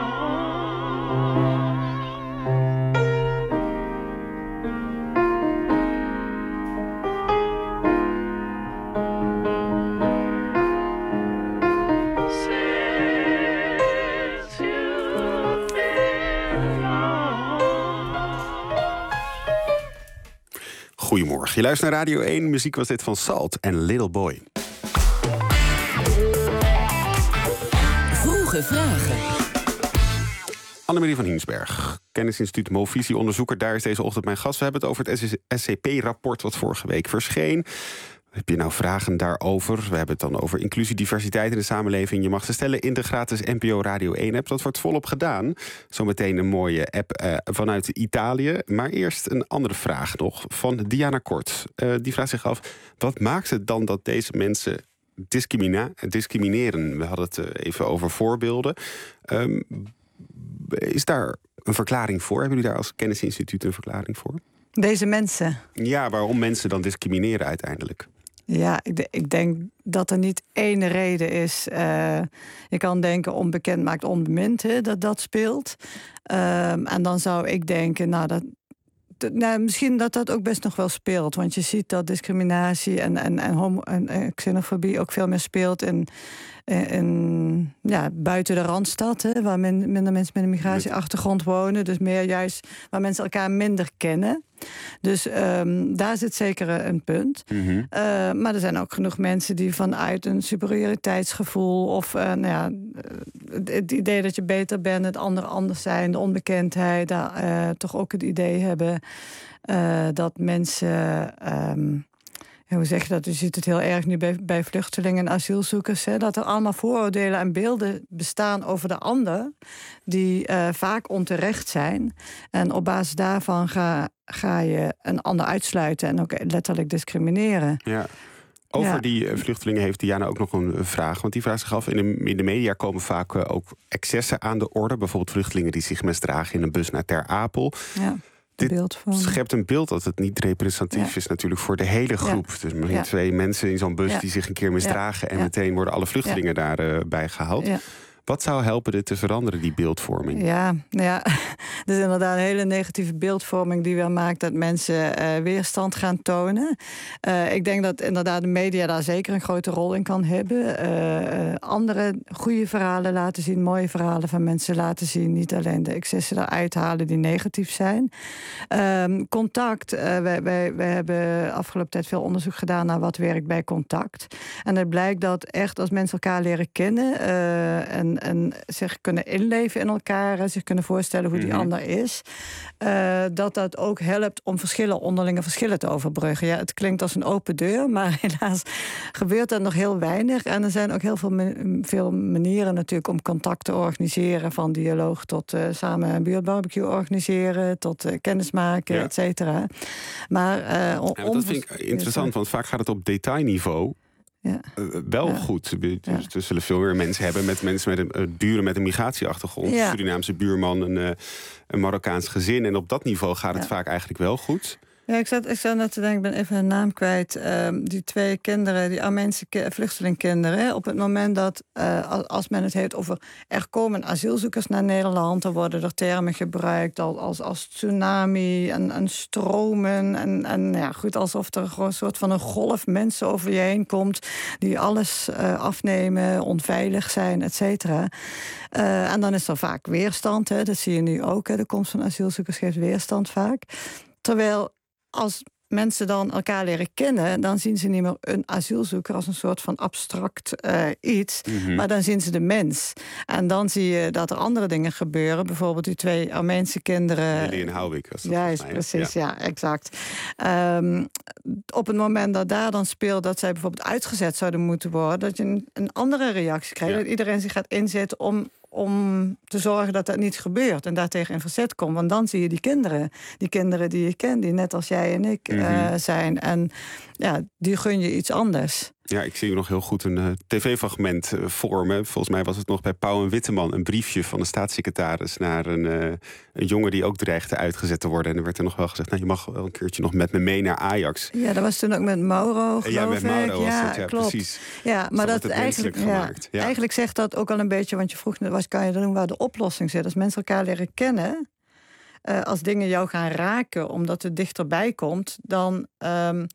[SPEAKER 3] Goedemorgen, je luistert naar Radio één. Muziek was dit van Salt en Little Boy.
[SPEAKER 8] Vroege vragen.
[SPEAKER 3] Annemarie van Hiensberg, Kennisinstituut Movisie-onderzoeker. Daar is deze ochtend mijn gast. We hebben het over het S C P-rapport wat vorige week verscheen. Heb je nou vragen daarover? We hebben het dan over inclusie, diversiteit in de samenleving. Je mag ze stellen in de gratis N P O Radio één-app. Dat wordt volop gedaan. Zometeen een mooie app uh, vanuit Italië. Maar eerst een andere vraag nog van Diana Kort. Uh, die vraagt zich af, wat maakt het dan dat deze mensen discrimina- discrimineren? We hadden het uh, even over voorbeelden. Um, is daar een verklaring voor? Hebben jullie daar als Kennisinstituut een verklaring voor?
[SPEAKER 7] Deze mensen?
[SPEAKER 3] Ja, waarom mensen dan discrimineren uiteindelijk?
[SPEAKER 7] Ja, ik, de, ik denk dat er niet één reden is. Uh, je kan denken onbekend maakt onbemind, hè, dat dat speelt. Um, en dan zou ik denken, nou, dat, dat, nou, misschien dat dat ook best nog wel speelt. Want je ziet dat discriminatie en, en, en, homo, en, en xenofobie ook veel meer speelt in, in, in ja, buiten de Randstad, hè, waar min, minder mensen met een migratieachtergrond wonen. Dus meer juist waar mensen elkaar minder kennen. Dus um, daar zit zeker een punt. Mm-hmm. Uh, maar er zijn ook genoeg mensen die vanuit een superioriteitsgevoel of uh, nou ja, het idee dat je beter bent, het andere anders zijn, de onbekendheid, daar uh, toch ook het idee hebben uh, dat mensen. Um, hoe zeg je dat? Je ziet het heel erg nu bij, bij vluchtelingen en asielzoekers. Hè, dat er allemaal vooroordelen en beelden bestaan over de ander. Die uh, vaak onterecht zijn. En op basis daarvan ga, ga je een ander uitsluiten. En ook letterlijk discrimineren.
[SPEAKER 3] Ja. Over
[SPEAKER 7] ja.
[SPEAKER 3] die uh, vluchtelingen heeft Diana ook nog een vraag. Want die vraagt zich af, in de, in de media komen vaak uh, ook excessen aan de orde. Bijvoorbeeld vluchtelingen die zich misdragen in een bus naar Ter Apel.
[SPEAKER 7] Ja. Dit
[SPEAKER 3] schept een beeld dat het niet representatief ja. is natuurlijk voor de hele groep. Ja. Dus misschien ja. twee mensen in zo'n bus ja. die zich een keer misdragen... Ja. en ja. meteen worden alle vluchtelingen ja. daarbij uh, gehaald. Ja. Wat zou helpen dit te veranderen, die beeldvorming?
[SPEAKER 7] Ja, ja, dus inderdaad een hele negatieve beeldvorming die wel maakt dat mensen uh, weerstand gaan tonen. Uh, ik denk dat inderdaad de media daar zeker een grote rol in kan hebben. Uh, uh, andere goede verhalen laten zien, mooie verhalen van mensen laten zien. Niet alleen de excessen eruit halen die negatief zijn. Um, contact, uh, wij, wij, wij hebben afgelopen tijd veel onderzoek gedaan naar wat werkt bij contact. En het blijkt dat echt als mensen elkaar leren kennen uh, en en, en zich kunnen inleven in elkaar... en zich kunnen voorstellen hoe die
[SPEAKER 3] Mm-hmm.
[SPEAKER 7] ander is... Uh, dat dat ook helpt om verschillen, onderlinge verschillen te overbruggen. Ja, het klinkt als een open deur, maar helaas gebeurt dat nog heel weinig. En er zijn ook heel veel, veel manieren natuurlijk om contact te organiseren... van dialoog tot uh, samen een buurtbarbecue organiseren... tot uh, kennismaken,
[SPEAKER 3] ja.
[SPEAKER 7] et cetera. Maar, uh, om,
[SPEAKER 3] ja, maar dat vind ik interessant, want vaak gaat het op detailniveau... Ja. Uh, wel ja. goed. Dus ja. Er zullen veel meer mensen hebben met mensen met een uh, buren met een migratieachtergrond. Ja. Een Surinaamse buurman, een, uh, een Marokkaans gezin. En op dat niveau gaat het ja. vaak eigenlijk wel goed.
[SPEAKER 7] Ja, ik zat, ik zat net te denken, ik ben even een naam kwijt. Uh, die twee kinderen, die Armeense ki- vluchtelingkinderen. Hè, op het moment dat, uh, als men het heeft over... er komen asielzoekers naar Nederland... dan worden er termen gebruikt als, als, als tsunami en, en stromen. En, en ja, goed, alsof er gewoon een soort van een golf mensen over je heen komt... die alles uh, afnemen, onveilig zijn, et cetera. Uh, en dan is er vaak weerstand. Hè, dat zie je nu ook. Hè, de komst van asielzoekers geeft weerstand vaak. Terwijl... als mensen dan elkaar leren kennen... dan zien ze niet meer een asielzoeker als een soort van abstract uh, iets... Mm-hmm. maar dan zien ze de mens. En dan zie je dat er andere dingen gebeuren. Bijvoorbeeld die twee Armeense kinderen...
[SPEAKER 3] Lily en Houwik.
[SPEAKER 7] Juist, mij, precies, ja, ja exact. Um, op het moment dat daar dan speelt... dat zij bijvoorbeeld uitgezet zouden moeten worden... dat je een, een andere reactie krijgt. Ja. Dat iedereen zich gaat inzetten om... om te zorgen dat dat niet gebeurt en daartegen in verzet komt. Want dan zie je die kinderen, die kinderen die je kent... die net als jij en ik uh, mm-hmm. zijn. En ja, die gun je iets anders.
[SPEAKER 3] Ja, ik zie nog heel goed een uh, tv-fragment uh, voor me. Volgens mij was het nog bij Pauw en Witteman... een briefje van de staatssecretaris naar een, uh, een jongen... die ook dreigde uitgezet te worden. En er werd er nog wel gezegd... nou, je mag wel een keertje nog met me mee naar Ajax.
[SPEAKER 7] Ja, dat was toen ook met Mauro, geloof
[SPEAKER 3] Ja, met Mauro
[SPEAKER 7] ik.
[SPEAKER 3] was
[SPEAKER 7] ja,
[SPEAKER 3] het, ja,
[SPEAKER 7] klopt.
[SPEAKER 3] precies.
[SPEAKER 7] Ja, maar dat,
[SPEAKER 3] dat
[SPEAKER 7] eigenlijk,
[SPEAKER 3] ja,
[SPEAKER 7] ja, eigenlijk zegt dat ook al een beetje... want je vroeg net, wat kan je doen waar de oplossing zit? Als mensen elkaar leren kennen... Uh, als dingen jou gaan raken omdat het dichterbij komt... dan... Um,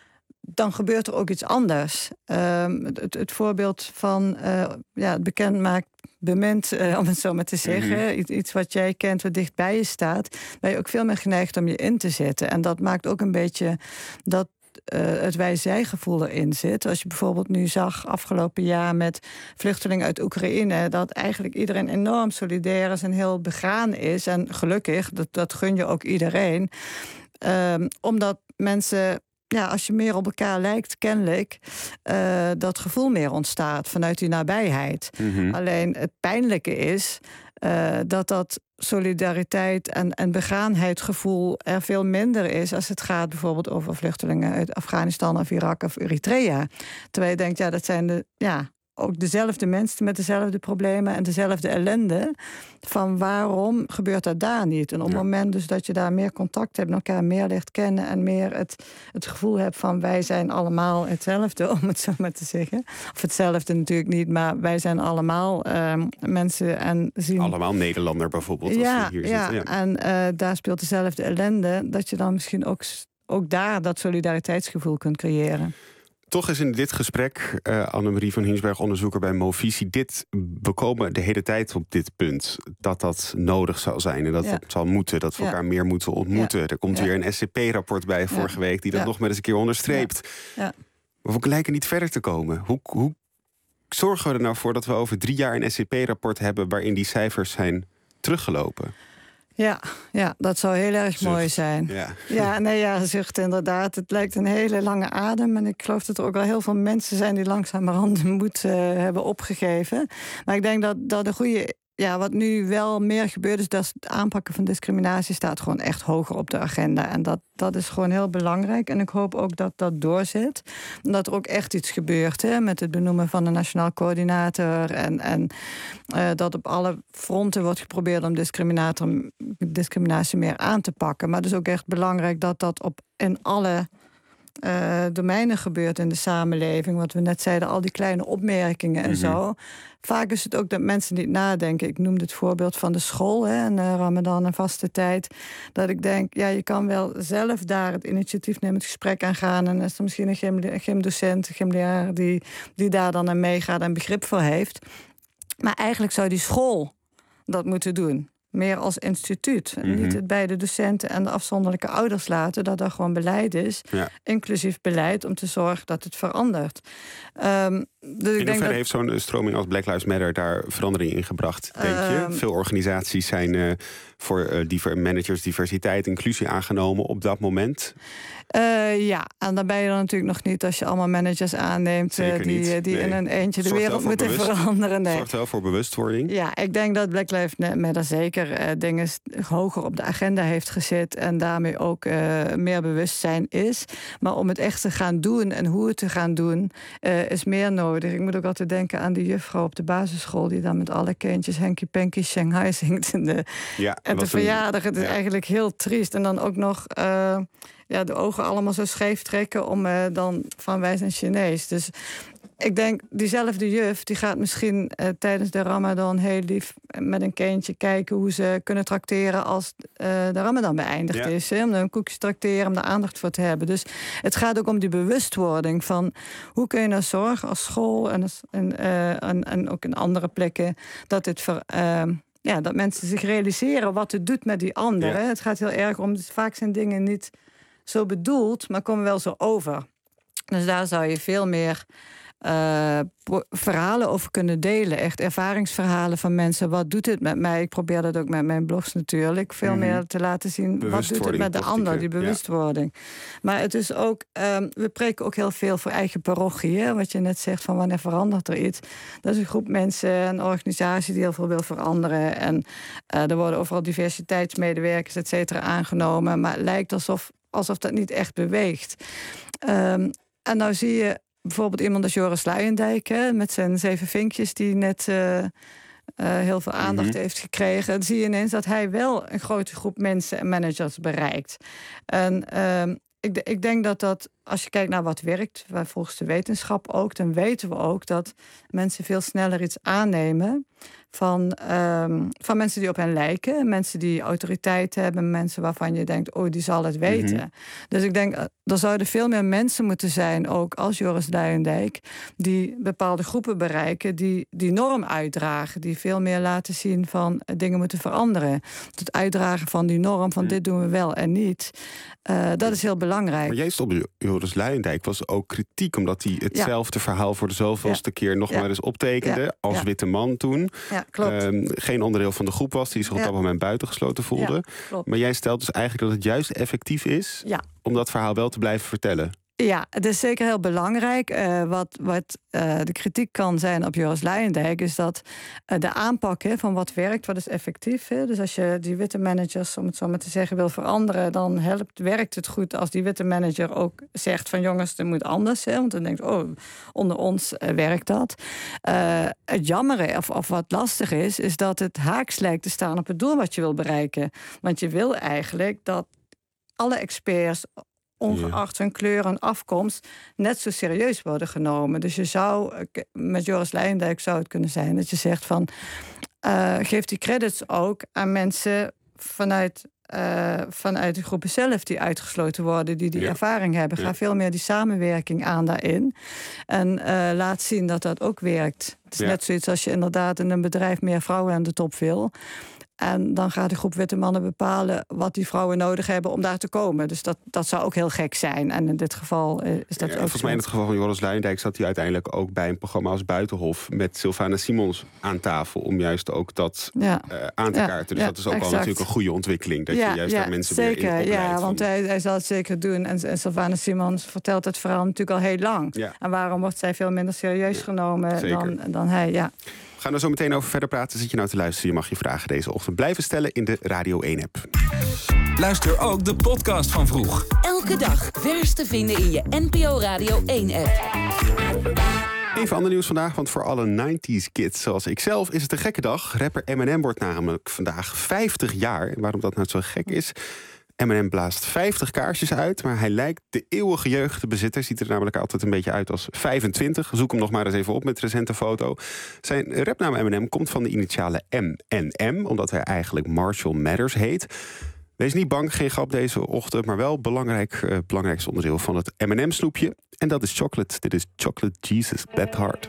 [SPEAKER 7] dan gebeurt er ook iets anders. Um, het, het voorbeeld van uh, ja, het bekend maakt bement, uh, om het zo maar te zeggen. Mm-hmm. Iets, iets wat jij kent, wat dicht bij je staat... ben je ook veel meer geneigd om je in te zetten. En dat maakt ook een beetje dat uh, het wij-zij-gevoel erin zit. Als je bijvoorbeeld nu zag afgelopen jaar met vluchtelingen uit Oekraïne... dat eigenlijk iedereen enorm solidair is en heel begaan is. En gelukkig, dat, dat gun je ook iedereen. Um, omdat mensen... Ja, als je meer op elkaar lijkt, kennelijk, uh, dat gevoel meer ontstaat vanuit die nabijheid. Mm-hmm. Alleen het pijnlijke is uh, dat dat solidariteit en, en begaanheidsgevoel er veel minder is als het gaat bijvoorbeeld over vluchtelingen uit Afghanistan of Irak of Eritrea. Terwijl je denkt, ja, dat zijn de... ja. ook dezelfde mensen met dezelfde problemen en dezelfde ellende. Van waarom gebeurt dat daar niet? En op het ja. moment dus dat je daar meer contact hebt... en elkaar meer leert kennen en meer het, het gevoel hebt van... wij zijn allemaal hetzelfde, om het zo maar te zeggen. Of hetzelfde natuurlijk niet, maar wij zijn allemaal uh, mensen en zien...
[SPEAKER 3] Allemaal Nederlander bijvoorbeeld,
[SPEAKER 7] ja,
[SPEAKER 3] als je hier
[SPEAKER 7] ja,
[SPEAKER 3] zit. Ja,
[SPEAKER 7] en uh, daar speelt dezelfde ellende... dat je dan misschien ook, ook daar dat solidariteitsgevoel kunt creëren.
[SPEAKER 3] Toch is in dit gesprek, uh, Annemarie van Hinsberg, onderzoeker bij Movisie... dit, we komen de hele tijd op dit punt dat dat nodig zal zijn... en dat ja. dat zal moeten, dat we ja. elkaar meer moeten ontmoeten. Ja. Er komt ja. weer een S C P-rapport bij vorige ja. week... die dat ja. nog maar eens een keer onderstreept. Ja. Ja. Maar we lijken niet verder te komen. Hoe, hoe zorgen we er nou voor dat we over drie jaar een S C P-rapport hebben... waarin die cijfers zijn teruggelopen?
[SPEAKER 7] Ja, ja, dat zou heel erg zucht. mooi zijn. Ja. ja, nee, ja, zucht inderdaad. Het lijkt een hele lange adem. En ik geloof dat er ook wel heel veel mensen zijn... die langzamerhand de moed uh, hebben opgegeven. Maar ik denk dat, dat een goede... Ja, wat nu wel meer gebeurt is dat het aanpakken van discriminatie staat gewoon echt hoger op de agenda. En dat, dat is gewoon heel belangrijk. En ik hoop ook dat dat doorzet. Dat er ook echt iets gebeurt, hè, met het benoemen van een nationaal coördinator. En, en uh, dat op alle fronten wordt geprobeerd om discriminatie meer aan te pakken. Maar het is ook echt belangrijk dat dat op in alle... Uh, domeinen gebeurt in de samenleving. Wat we net zeiden, al die kleine opmerkingen en mm-hmm. zo. Vaak is het ook dat mensen niet nadenken. Ik noemde het voorbeeld van de school, hè, en uh, Ramadan en vaste tijd. Dat ik denk, ja, je kan wel zelf daar het initiatief nemen, het gesprek aangaan. En is er misschien een, gym, een gymdocent, een gymleraar die, die daar dan aan meegaat en begrip voor heeft. Maar eigenlijk zou die school dat moeten doen. Meer als instituut. Mm-hmm. Niet het bij de docenten en de afzonderlijke ouders laten... dat er gewoon beleid is, ja. inclusief beleid... om te zorgen dat het verandert. Um, Dus ik
[SPEAKER 3] in
[SPEAKER 7] denk
[SPEAKER 3] hoeverre
[SPEAKER 7] dat,
[SPEAKER 3] heeft zo'n stroming als Black Lives Matter daar verandering in gebracht, denk je?
[SPEAKER 7] Um,
[SPEAKER 3] Veel organisaties zijn uh, voor uh, diver- managers diversiteit, inclusie aangenomen op dat moment.
[SPEAKER 7] Uh, ja, en dan ben je er natuurlijk nog niet als je allemaal managers aanneemt uh, die, die
[SPEAKER 3] nee.
[SPEAKER 7] in een eentje de
[SPEAKER 3] Zorgt
[SPEAKER 7] wereld moeten
[SPEAKER 3] bewust,
[SPEAKER 7] veranderen. Nee.
[SPEAKER 3] Zorgt wel voor bewustwording.
[SPEAKER 7] Ja, ik denk dat Black Lives Matter zeker uh, dingen hoger op de agenda heeft gezet en daarmee ook uh, meer bewustzijn is. Maar om het echt te gaan doen en hoe het te gaan doen, uh, is meer nodig. Ik moet ook altijd denken aan die juffrouw op de basisschool die dan met alle kindjes Henky Panky Shanghai zingt. En de,
[SPEAKER 3] ja,
[SPEAKER 7] en de verjaardag. Het is
[SPEAKER 3] ja.
[SPEAKER 7] eigenlijk heel triest. En dan ook nog uh, ja, de ogen allemaal zo scheef trekken om uh, dan van wij zijn Chinees. Dus ik denk, diezelfde juf die gaat misschien uh, tijdens de Ramadan heel lief met een kindje kijken hoe ze kunnen trakteren als uh, de Ramadan beëindigd
[SPEAKER 3] ja.
[SPEAKER 7] is. Hè, om een koekje te trakteren, om daar aandacht voor te hebben. Dus het gaat ook om die bewustwording van hoe kun je nou zorgen als school en, als, en, uh, en, en ook in andere plekken dat dit ver, uh, ja, dat mensen zich realiseren wat het doet met die anderen. Ja. Het gaat heel erg om, dus vaak zijn dingen niet zo bedoeld, maar komen wel zo over. Dus daar zou je veel meer Uh, verhalen over kunnen delen. Echt ervaringsverhalen van mensen. Wat doet het met mij? Ik probeer dat ook met mijn blogs natuurlijk. Veel mm-hmm. meer te laten zien. Wat doet het met de ander? Die bewustwording. Ja. Maar het is ook... Um, we preken ook heel veel voor eigen parochie. Hè? Wat je net zegt van wanneer verandert er iets. Dat is een groep mensen, een organisatie die heel veel wil veranderen. En uh, er worden overal diversiteitsmedewerkers et cetera aangenomen. Maar het lijkt alsof, alsof dat niet echt beweegt. Um, en nou zie je bijvoorbeeld iemand als Joris Luijendijk, hè, met zijn zeven vinkjes die net uh, uh, heel veel aandacht mm-hmm. heeft gekregen. Dan zie je ineens dat hij wel een grote groep mensen en managers bereikt. En uh, ik, ik denk dat dat, als je kijkt naar wat werkt, volgens de wetenschap ook, dan weten we ook dat mensen veel sneller iets aannemen van, um, van mensen die op hen lijken. Mensen die autoriteit hebben. Mensen waarvan je denkt, oh, die zal het weten. Mm-hmm. Dus ik denk, er zouden veel meer mensen moeten zijn, ook als Joris Luijendijk, die bepaalde groepen bereiken, die die norm uitdragen. Die veel meer laten zien van dingen moeten veranderen. Het uitdragen van die norm van mm. dit doen we wel en niet. Uh, dat is heel belangrijk.
[SPEAKER 3] Maar juist op Joris Luijendijk was ook kritiek, omdat hij hetzelfde ja. verhaal voor de zoveelste ja. keer nog ja. maar eens optekende. Ja. Als ja. witte man toen.
[SPEAKER 7] Ja, klopt.
[SPEAKER 3] Um, geen onderdeel van de groep was, die zich op ja. dat moment buitengesloten voelde.
[SPEAKER 7] Ja,
[SPEAKER 3] maar jij stelt dus eigenlijk dat het juist effectief is
[SPEAKER 7] ja.
[SPEAKER 3] om dat verhaal wel te blijven vertellen.
[SPEAKER 7] Ja, het is zeker heel belangrijk. Uh, wat wat uh, de kritiek kan zijn op Joris Luijendijk is dat uh, de aanpak hè, van wat werkt, wat is effectief. Hè? Dus als je die witte managers, om het zo maar te zeggen, wil veranderen, dan helpt, werkt het goed als die witte manager ook zegt van jongens, het moet anders. Hè? Want dan denkt, oh, onder ons uh, werkt dat. Uh, het jammere, of, of wat lastig is, is dat het haaks lijkt te staan op het doel wat je wil bereiken. Want je wil eigenlijk dat alle experts, ongeacht hun kleur en afkomst, net zo serieus worden genomen. Dus je zou, met Joris Luijendijk zou het kunnen zijn dat je zegt van, uh, geef die credits ook aan mensen vanuit, uh, vanuit de groepen zelf die uitgesloten worden, die die ja. ervaring hebben. Ga ja. veel meer die samenwerking aan daarin. En uh, laat zien dat dat ook werkt. Het is ja. net zoiets als je inderdaad in een bedrijf meer vrouwen aan de top wil. En dan gaat de groep witte mannen bepalen wat die vrouwen nodig hebben om daar te komen. Dus dat, dat zou ook heel gek zijn. En in dit geval is dat ja, ook
[SPEAKER 3] volgens mij in het geval van Joris Luijendijk zat hij uiteindelijk ook bij een programma als Buitenhof met Sylvana Simons aan tafel om juist ook dat ja. uh, aan te kaarten. Dus ja, dat is ook exact. Al natuurlijk een goede ontwikkeling. Dat ja, je juist ja, daar mensen
[SPEAKER 7] zeker,
[SPEAKER 3] weer in opleidt.
[SPEAKER 7] Ja, want hij, hij zal het zeker doen. En, en Sylvana Simons vertelt het verhaal natuurlijk al heel lang. Ja. En waarom wordt zij veel minder serieus ja, genomen dan, dan hij? Ja.
[SPEAKER 3] We gaan er zo meteen over verder praten. Zit je nou te luisteren? Je mag je vragen deze ochtend blijven stellen in de Radio één-app.
[SPEAKER 2] Luister ook de podcast van Vroeg.
[SPEAKER 8] Elke dag vers te vinden in je N P O Radio één-app.
[SPEAKER 3] Even ander nieuws vandaag, want voor alle nineties kids zoals ikzelf is het een gekke dag. Rapper Eminem wordt namelijk vandaag vijftig jaar. En waarom dat nou zo gek is? Eminem blaast vijftig kaarsjes uit, maar hij lijkt de eeuwige jeugd te bezitten. Ziet er namelijk altijd een beetje uit als vijfentwintig. Zoek hem nog maar eens even op met recente foto. Zijn rapnaam Eminem komt van de initialen M en M, omdat hij eigenlijk Marshall Mathers heet. Wees niet bang, geen grap deze ochtend, maar wel belangrijk, uh, belangrijkste onderdeel van het Eminem snoepje. En dat is chocolate. Dit is Chocolate Jesus Beth Hart.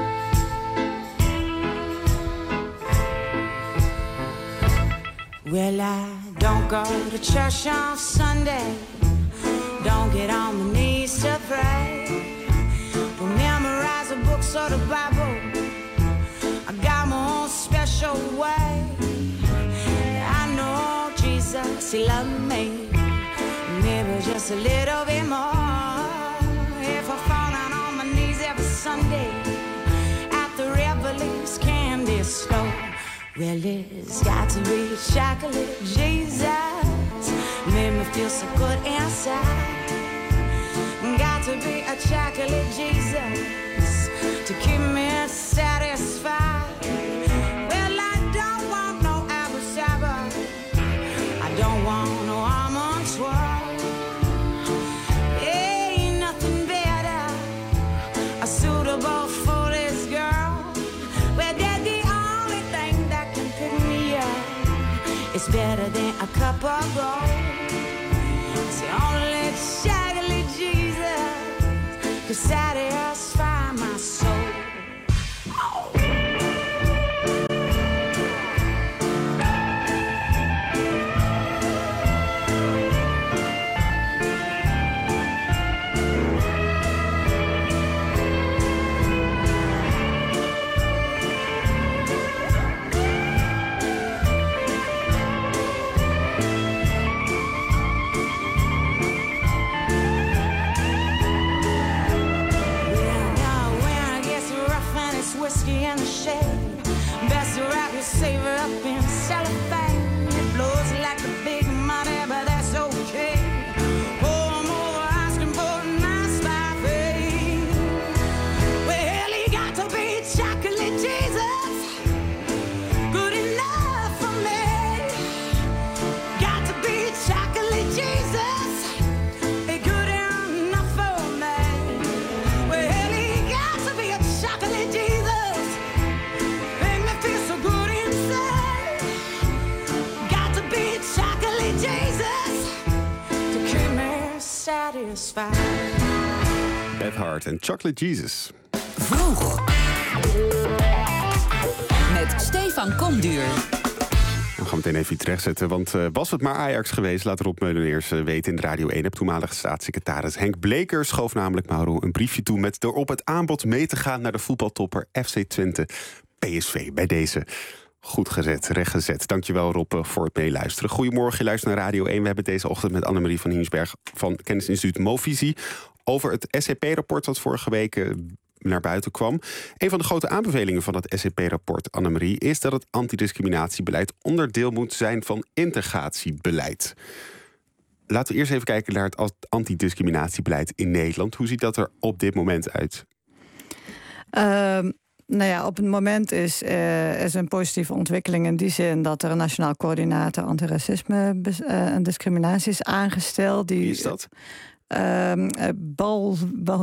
[SPEAKER 9] Well, Well, I don't go to church on Sunday. Don't get on my knees to pray. Don't memorize the books or the Bible. I got my own special way. I know Jesus, he loved me. Maybe just a little bit more. If I fall down on my knees every Sunday at the Revelings candy store. Well, it's got to be chocolate Jesus. Made me feel so good inside. Got to be a chocolate Jesus to keep me satisfied. Well, I don't want no apple cider. I don't want no almond swirl. Ain't nothing better, a suitable for this girl. Well, they're the only thing that can pick me up. It's better than a cup of gold. It's the only chocolate Jesus to satisfy my soul. Oh. Whiskey in the shade. Best to wrap your savor up in cellophane. It blows like a big money, but that's okay. Oh, I'm over asking for a nice life. Well, you got to be chocolate Jesus, good enough for me. Got to be chocolate Jesus, good enough for me. Well, you got to be a chocolate Jesus.
[SPEAKER 3] Beth Hart en Chocolate Jesus.
[SPEAKER 8] Vroeg. Met Stefan Komduur.
[SPEAKER 3] We gaan meteen even iets rechtzetten, want uh, was het maar Ajax geweest... laat Rob Meuleneers uh, weten in de Radio één. Toenmalige staatssecretaris Henk Bleker schoof namelijk Mauro een briefje toe... met erop het aanbod mee te gaan naar de voetbaltopper F C Twente P S V. Bij deze goed gezet, rechtgezet. Dankjewel Rob voor het meeluisteren. Goedemorgen, je luistert naar Radio één. We hebben deze ochtend met Annemarie van Hiensberg... van Kennisinstituut Movisie over het S C P-rapport... dat vorige week uh, naar buiten kwam. Een van de grote aanbevelingen van het S C P-rapport, Annemarie... is dat het antidiscriminatiebeleid onderdeel moet zijn van integratiebeleid. Laten we eerst even kijken naar het antidiscriminatiebeleid in Nederland. Hoe ziet dat er op dit moment uit?
[SPEAKER 7] Um... Nou ja, op het moment is er uh, een positieve ontwikkeling in die zin... dat er een nationaal coördinator antiracisme uh, en discriminatie is aangesteld. Die,
[SPEAKER 3] Wie is dat?
[SPEAKER 7] Uh, uh, Bal, Bal,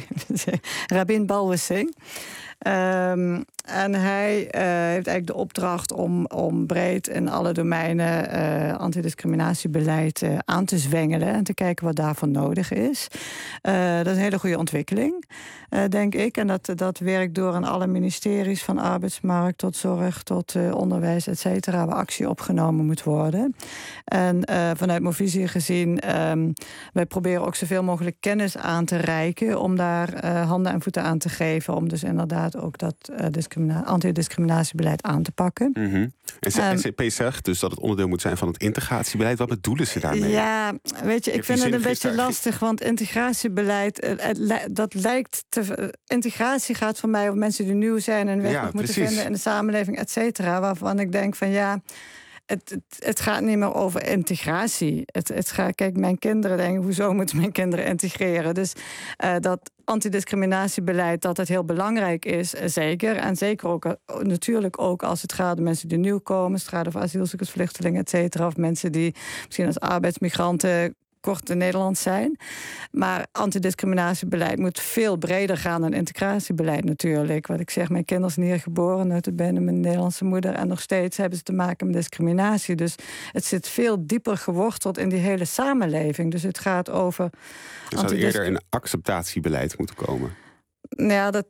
[SPEAKER 7] Rabin Balwissing. Um, en hij uh, heeft eigenlijk de opdracht om, om breed in alle domeinen uh, antidiscriminatiebeleid uh, aan te zwengelen en te kijken wat daarvoor nodig is. Uh, dat is een hele goede ontwikkeling, uh, denk ik. En dat, dat werkt door aan alle ministeries, van arbeidsmarkt tot zorg tot uh, onderwijs, et cetera, waar actie opgenomen moet worden. En uh, vanuit Movisie gezien, um, wij proberen ook zoveel mogelijk kennis aan te reiken om daar uh, handen en voeten aan te geven, om dus inderdaad ook dat uh, discrimina- antidiscriminatiebeleid aan te pakken.
[SPEAKER 3] Mm-hmm. En S C P um, zegt dus dat het onderdeel moet zijn van het integratiebeleid. Wat bedoelen ze daarmee?
[SPEAKER 7] Ja, weet je, ik vind het een beetje lastig, want integratiebeleid, uh, het, dat lijkt te... Integratie gaat voor mij over mensen die nieuw zijn en weg ja, moeten vinden in de samenleving, et cetera, waarvan ik denk van ja... Het, het, het gaat niet meer over integratie. Het, het gaat, kijk, mijn kinderen denken, hoezo moeten mijn kinderen integreren? Dus uh, dat antidiscriminatiebeleid, dat het heel belangrijk is, zeker. En zeker ook uh, natuurlijk ook als het gaat om mensen die nieuw komen. Het gaat over asielzoekers, vluchtelingen, et cetera. Of mensen die misschien als arbeidsmigranten kort in Nederland zijn. Maar antidiscriminatiebeleid moet veel breder gaan dan integratiebeleid natuurlijk. Wat ik zeg, mijn kinderen zijn hier geboren, notabene mijn Nederlandse moeder, en nog steeds hebben ze te maken met discriminatie. Dus het zit veel dieper geworteld in die hele samenleving. Dus het gaat over...
[SPEAKER 3] Er zou eerder een acceptatiebeleid moeten komen.
[SPEAKER 7] Ja, dat, dat,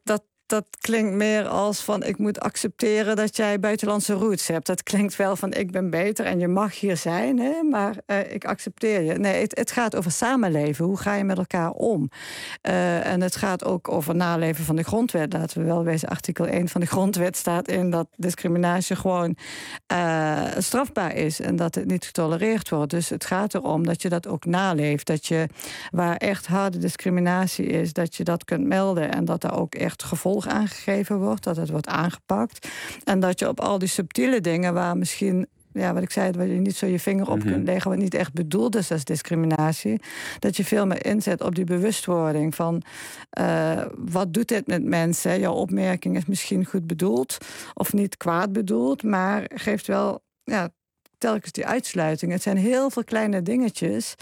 [SPEAKER 7] dat klinkt meer als van ik moet accepteren dat jij buitenlandse roots hebt. Dat klinkt wel van ik ben beter en je mag hier zijn, hè, maar uh, ik accepteer je. Nee, het, het gaat over samenleven. Hoe ga je met elkaar om? Uh, en het gaat ook over naleven van de grondwet. Laten we wel wezen, artikel één van de grondwet staat in dat discriminatie gewoon uh, strafbaar is en dat het niet getolereerd wordt. Dus het gaat erom dat je dat ook naleeft. Dat je waar echt harde discriminatie is, dat je dat kunt melden en dat er ook echt gevolg aangegeven wordt, dat het wordt aangepakt. En dat je op al die subtiele dingen waar misschien, ja, wat ik zei, waar je niet zo je vinger op
[SPEAKER 3] Mm-hmm.
[SPEAKER 7] kunt leggen, wat niet echt bedoeld is als discriminatie, dat je veel meer inzet op die bewustwording van uh, wat doet dit met mensen? Jouw opmerking is misschien goed bedoeld of niet kwaad bedoeld, maar geeft wel, ja, telkens die uitsluiting. Het zijn heel veel kleine dingetjes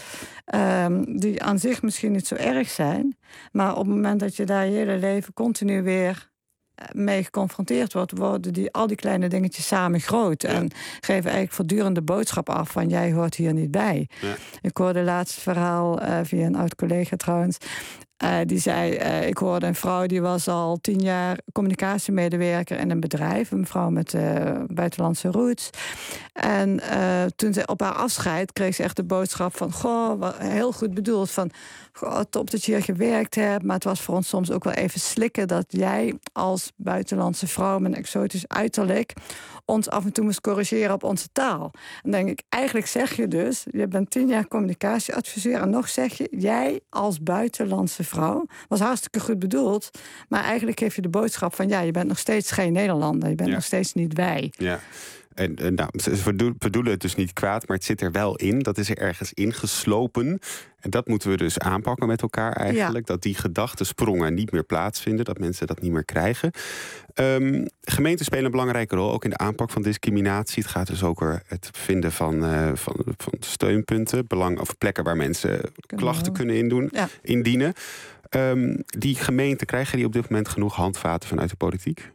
[SPEAKER 7] um, die aan zich misschien niet zo erg zijn, maar op het moment dat je daar je hele leven continu weer mee geconfronteerd wordt, worden die, al die kleine dingetjes samen groot. Ja. En geven eigenlijk voortdurend de boodschap af van jij hoort hier niet bij. Ja. Ik hoorde laatst het verhaal uh, via een oud collega trouwens. Uh, die zei, uh, ik hoorde een vrouw die was al tien jaar communicatiemedewerker in een bedrijf. Een vrouw met uh, buitenlandse roots. En uh, toen ze op haar afscheid kreeg ze echt de boodschap van, goh, wat, heel goed bedoeld, van goh, top dat je hier gewerkt hebt, maar het was voor ons soms ook wel even slikken dat jij als buitenlandse vrouw met een exotisch uiterlijk ons af en toe moest corrigeren op onze taal. En denk ik, eigenlijk zeg je dus, je bent tien jaar communicatieadviseur en nog zeg je, jij als buitenlandse vrouw, was hartstikke goed bedoeld, maar eigenlijk geef je de boodschap van, ja, je bent nog steeds geen Nederlander, je bent ja. nog steeds niet wij.
[SPEAKER 3] Ja. En, en nou, ze bedoelen het dus niet kwaad, maar het zit er wel in. Dat is er ergens ingeslopen. En dat moeten we dus aanpakken met elkaar eigenlijk. Ja. Dat die gedachtensprongen niet meer plaatsvinden. Dat mensen dat niet meer krijgen. Um, gemeenten spelen een belangrijke rol, ook in de aanpak van discriminatie. Het gaat dus ook over het vinden van, uh, van, van steunpunten. Belang, of plekken waar mensen kunnen klachten kunnen indoen, ja. indienen. Um, die gemeenten, krijgen die op dit moment genoeg handvaten vanuit de politiek?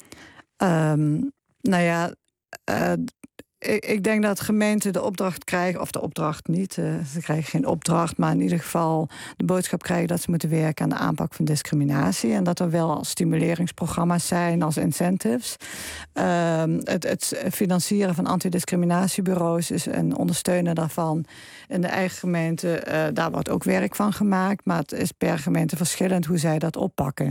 [SPEAKER 7] Um, nou ja... Uh, ik, ik denk dat gemeenten de opdracht krijgen, of de opdracht niet, uh, ze krijgen geen opdracht, maar in ieder geval de boodschap krijgen dat ze moeten werken aan de aanpak van discriminatie. En dat er wel stimuleringsprogramma's zijn als incentives. Uh, het, het financieren van antidiscriminatiebureaus is een ondersteunen daarvan in de eigen gemeente. Uh, daar wordt ook werk van gemaakt, maar het is per gemeente verschillend hoe zij dat oppakken.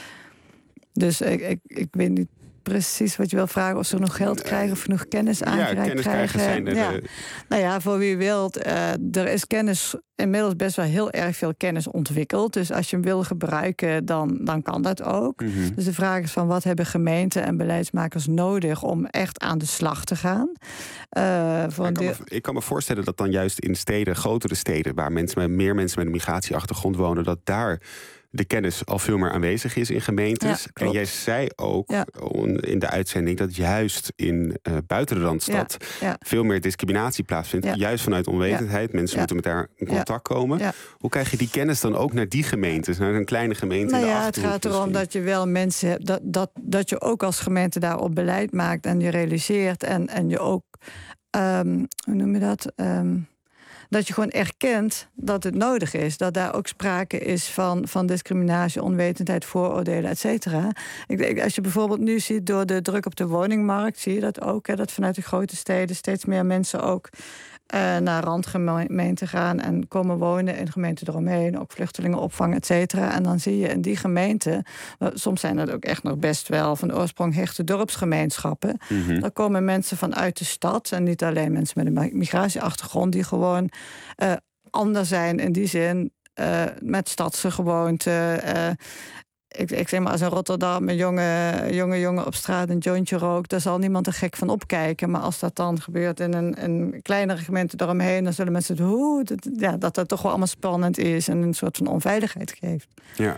[SPEAKER 7] Dus ik, ik, ik weet niet precies wat je wil vragen, of ze nog geld krijgen of genoeg kennis aangereikt
[SPEAKER 3] ja, kennis krijgen. Zijn er
[SPEAKER 7] ja.
[SPEAKER 3] de...
[SPEAKER 7] Nou ja, voor wie wilt. Uh, er is kennis, inmiddels best wel heel erg veel kennis ontwikkeld. Dus als je hem wil gebruiken, dan, dan kan dat ook. Mm-hmm. Dus de vraag is van wat hebben gemeenten en beleidsmakers nodig om echt aan de slag te gaan? Uh, voor
[SPEAKER 3] ik, kan
[SPEAKER 7] deel...
[SPEAKER 3] me, ik kan me voorstellen dat dan juist in steden, grotere steden, waar mensen met, meer mensen met een migratieachtergrond wonen, dat daar de kennis al veel meer aanwezig is in gemeentes. Ja, en jij zei ook ja. in de uitzending dat juist in uh, buiten de Randstad ja, ja. veel meer discriminatie plaatsvindt. Ja. Juist vanuit onwetendheid. Ja. Mensen ja. moeten met elkaar in contact ja. komen. Ja. Hoe krijg je die kennis dan ook naar die gemeentes? Naar een kleine gemeente
[SPEAKER 7] nou
[SPEAKER 3] in de
[SPEAKER 7] ja, het gaat erom dat je wel mensen hebt, dat, dat, dat je ook als gemeente daarop beleid maakt en je realiseert en, en je ook, um, hoe noem je dat? Um, dat je gewoon erkent dat het nodig is. Dat daar ook sprake is van, van discriminatie, onwetendheid, vooroordelen, et cetera. Ik denk, als je bijvoorbeeld nu ziet door de druk op de woningmarkt, zie je dat ook. Hè, dat vanuit de grote steden steeds meer mensen ook uh, naar randgemeenten gaan en komen wonen in gemeenten eromheen, ook vluchtelingenopvang, et cetera. En dan zie je in die gemeenten, soms zijn dat ook echt nog best wel van oorsprong hechte dorpsgemeenschappen. Mm-hmm. Daar komen mensen vanuit de stad en niet alleen mensen met een migratieachtergrond die gewoon uh, anders zijn in die zin, uh, met stadse gewoonten. Uh, Ik, ik zeg maar, als in Rotterdam een jonge, jonge jongen op straat een jointje rookt, daar zal niemand er gek van opkijken. Maar als dat dan gebeurt in een, een kleinere gemeente daaromheen, dan zullen mensen zeggen, hoe, dat, ja, dat dat toch wel allemaal spannend is en een soort van onveiligheid geeft.
[SPEAKER 3] Ja.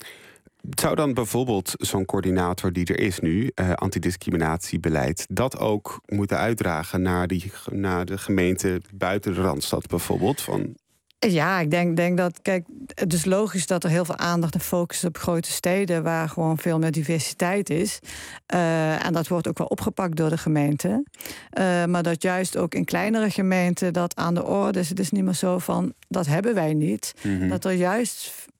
[SPEAKER 3] Zou dan bijvoorbeeld zo'n coördinator die er is nu, uh, antidiscriminatiebeleid, dat ook moeten uitdragen naar, die, naar de gemeente buiten de Randstad bijvoorbeeld? Van
[SPEAKER 7] Ja, ik denk, denk dat, kijk, het is logisch dat er heel veel aandacht en focus is op grote steden waar gewoon veel meer diversiteit is. Uh, en dat wordt ook wel opgepakt door de gemeente. Uh, maar dat juist ook in kleinere gemeenten dat aan de orde is. Het is niet meer zo van, dat hebben wij niet. Mm-hmm. Dat er juist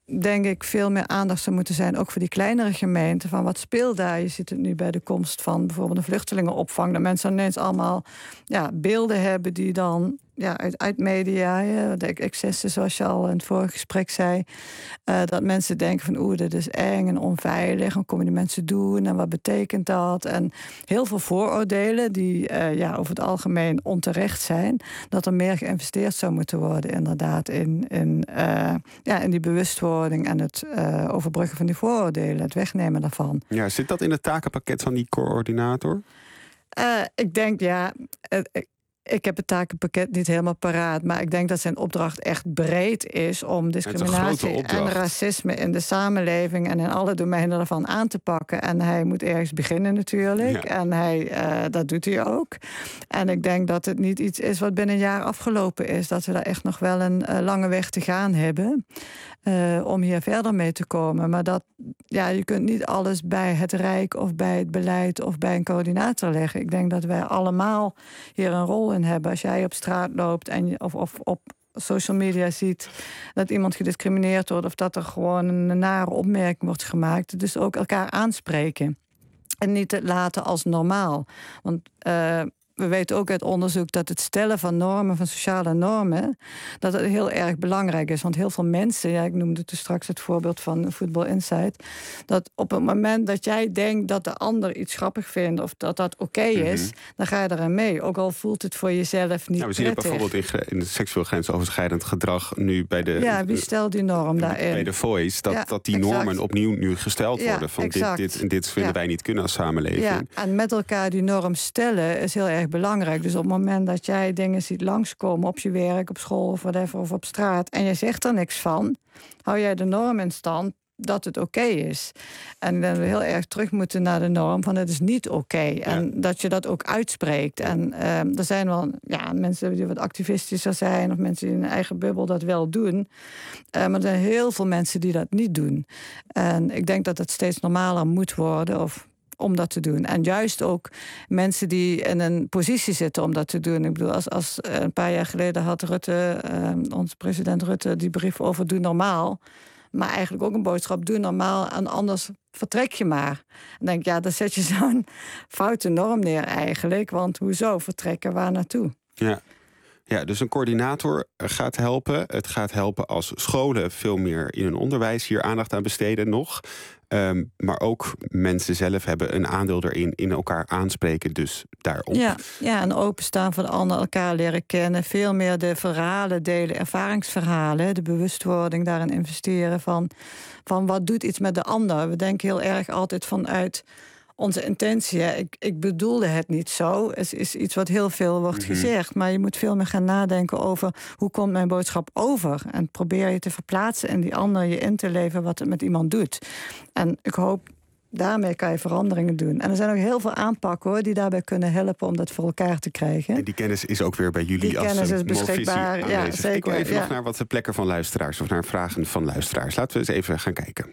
[SPEAKER 7] denk ik veel meer aandacht zou moeten zijn, ook voor die kleinere gemeenten, van wat speelt daar. Je ziet het nu bij de komst van bijvoorbeeld een vluchtelingenopvang, dat mensen ineens allemaal ja, beelden hebben die dan ja, uit, uit media, ja, de excessen zoals je al in het vorige gesprek zei, uh, dat mensen denken van oeh, dit is eng en onveilig, en komen die mensen doen en wat betekent dat? En heel veel vooroordelen die uh, ja, over het algemeen onterecht zijn, dat er meer geïnvesteerd zou moeten worden inderdaad in, in, uh, ja, in die bewustwording en het uh, overbruggen van die vooroordelen, het wegnemen daarvan.
[SPEAKER 3] Ja, zit dat in het takenpakket van die coördinator?
[SPEAKER 7] Uh, ik denk, ja... Uh, Ik heb het takenpakket niet helemaal paraat, maar ik denk dat zijn opdracht echt breed is om discriminatie en racisme in de samenleving en in alle domeinen daarvan aan te pakken. En hij moet ergens beginnen natuurlijk. Ja. En hij, uh, dat doet hij ook. En ik denk dat het niet iets is wat binnen een jaar afgelopen is. Dat we daar echt nog wel een uh, lange weg te gaan hebben uh, om hier verder mee te komen. Maar dat, ja, je kunt niet alles bij het Rijk of bij het beleid of bij een coördinator leggen. Ik denk dat wij allemaal hier een rol in hebben. Als jij op straat loopt en je, of, of op social media ziet dat iemand gediscrimineerd wordt of dat er gewoon een nare opmerking wordt gemaakt, dus ook elkaar aanspreken en niet het laten als normaal. Want uh, we weten ook uit onderzoek dat het stellen van normen, van sociale normen, dat het heel erg belangrijk is. Want heel veel mensen, ja, ik noemde dus straks het voorbeeld van Football Insight, dat op het moment dat jij denkt dat de ander iets grappig vindt of dat dat oké okay is, mm-hmm. dan ga je eraan mee. Ook al voelt het voor jezelf niet
[SPEAKER 3] nou, we zien
[SPEAKER 7] prettig.
[SPEAKER 3] het bijvoorbeeld in, in het seksueel grensoverschrijdend gedrag nu bij de...
[SPEAKER 7] Ja, wie stelt die norm daarin?
[SPEAKER 3] Bij de Voice, dat,
[SPEAKER 7] ja,
[SPEAKER 3] dat die
[SPEAKER 7] exact.
[SPEAKER 3] normen opnieuw nu gesteld
[SPEAKER 7] ja,
[SPEAKER 3] worden. Van
[SPEAKER 7] exact.
[SPEAKER 3] dit, dit en dit vinden ja. wij niet kunnen als samenleving.
[SPEAKER 7] Ja, en met elkaar die norm stellen is heel erg belangrijk. Dus op het moment dat jij dingen ziet langskomen op je werk, op school of whatever, of op straat, en je zegt er niks van, hou jij de norm in stand dat het oké okay is. En dan we heel erg terug moeten naar de norm van het is niet oké. Okay. Ja. En dat je dat ook uitspreekt. En uh, er zijn wel ja, mensen die wat activistischer zijn of mensen die in hun eigen bubbel dat wel doen. Uh, maar er zijn heel veel mensen die dat niet doen. En ik denk dat het steeds normaler moet worden of om dat te doen. En juist ook mensen die in een positie zitten om dat te doen. Ik bedoel, als, als een paar jaar geleden had Rutte, uh, onze president Rutte, die brief over doe normaal. Maar eigenlijk ook een boodschap, doe normaal en anders vertrek je maar. Dan denk ik, ja, dan zet je zo'n foute norm neer eigenlijk. Want hoezo vertrekken, waar naartoe?
[SPEAKER 3] Ja. Ja, dus een coördinator gaat helpen. Het gaat helpen als scholen veel meer in hun onderwijs hier aandacht aan besteden nog. Um, maar ook mensen zelf hebben een aandeel erin, in elkaar aanspreken, dus daarop.
[SPEAKER 7] Ja, ja, en openstaan voor de ander, elkaar leren kennen. Veel meer de verhalen delen, ervaringsverhalen. De bewustwording daarin investeren van, van wat doet iets met de ander. We denken heel erg altijd vanuit onze intentie. Ik, ik bedoelde het niet zo. Het is iets wat heel veel wordt mm-hmm. gezegd. Maar je moet veel meer gaan nadenken over hoe komt mijn boodschap over. En probeer je te verplaatsen en die ander je in te leven wat het met iemand doet. En ik hoop, daarmee kan je veranderingen doen. En er zijn ook heel veel aanpakken hoor, die daarbij kunnen helpen om dat voor elkaar te krijgen.
[SPEAKER 3] En die kennis is ook weer bij jullie
[SPEAKER 7] die
[SPEAKER 3] als
[SPEAKER 7] kennis is beschikbaar. Ja, zeker,
[SPEAKER 3] ik wil even
[SPEAKER 7] ja.
[SPEAKER 3] nog naar wat de plekken van luisteraars of naar vragen van luisteraars. Laten we eens even gaan kijken.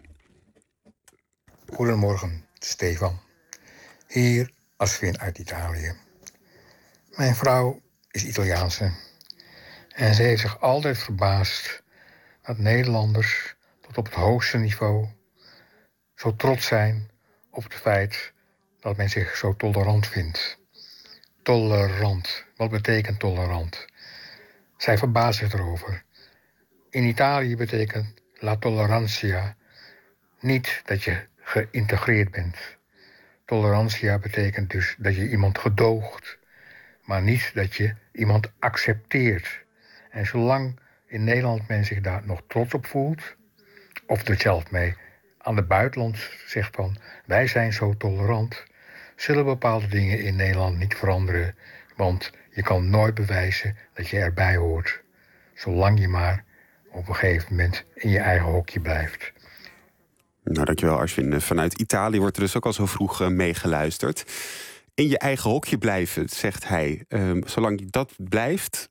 [SPEAKER 10] Goedemorgen, Stefan. Hier Asvin uit Italië. Mijn vrouw is Italiaanse. En ze heeft zich altijd verbaasd dat Nederlanders tot op het hoogste niveau zo trots zijn op het feit dat men zich zo tolerant vindt. Tolerant. Wat betekent tolerant? Zij verbaast zich erover. In Italië betekent la tollerantia niet dat je geïntegreerd bent. Tolerantia betekent dus dat je iemand gedoogt, maar niet dat je iemand accepteert. En zolang in Nederland men zich daar nog trots op voelt, of er zelf mee aan de buitenland zegt van wij zijn zo tolerant, zullen bepaalde dingen in Nederland niet veranderen. Want je kan nooit bewijzen dat je erbij hoort, zolang je maar op een gegeven moment in je eigen hokje blijft.
[SPEAKER 3] Nou, dankjewel Arswin. Vanuit Italië wordt er dus ook al zo vroeg uh, meegeluisterd. In je eigen hokje blijven, zegt hij. Um, zolang dat blijft,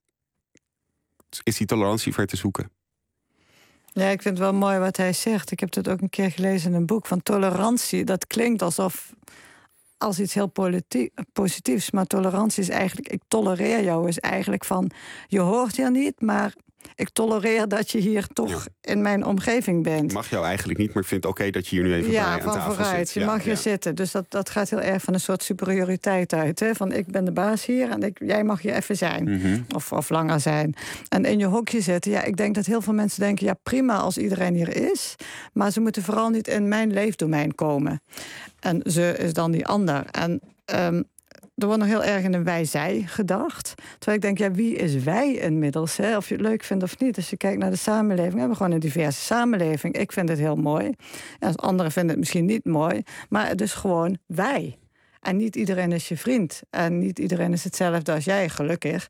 [SPEAKER 3] is die tolerantie ver te zoeken.
[SPEAKER 7] Ja, ik vind het wel mooi wat hij zegt. Ik heb het ook een keer gelezen in een boek van tolerantie. Dat klinkt alsof als iets heel politi- positiefs. Maar tolerantie is eigenlijk, ik tolereer jou, is eigenlijk van je hoort hier niet, maar ik tolereer dat je hier toch ja. in mijn omgeving bent.
[SPEAKER 3] Mag jou eigenlijk niet, maar ik vind het oké okay dat je hier nu even
[SPEAKER 7] ja,
[SPEAKER 3] bij aan tafel
[SPEAKER 7] vooruit.
[SPEAKER 3] zit.
[SPEAKER 7] Je mag
[SPEAKER 3] ja,
[SPEAKER 7] hier
[SPEAKER 3] ja.
[SPEAKER 7] zitten. Dus dat, dat gaat heel erg van een soort superioriteit uit. Hè? Van ik ben de baas hier en ik, jij mag hier even zijn.
[SPEAKER 3] Mm-hmm.
[SPEAKER 7] Of, of langer zijn. En in je hokje zitten. Ja, ik denk dat heel veel mensen denken, ja, prima als iedereen hier is. Maar ze moeten vooral niet in mijn leefdomein komen. En ze is dan die ander. En um, er wordt nog heel erg in een wij-zij gedacht. Terwijl ik denk, ja, wie is wij inmiddels? Hè? Of je het leuk vindt of niet. Als je kijkt naar de samenleving, we hebben gewoon een diverse samenleving. Ik vind het heel mooi. En anderen vinden het misschien niet mooi. Maar het is gewoon wij. En niet iedereen is je vriend. En niet iedereen is hetzelfde als jij, gelukkig.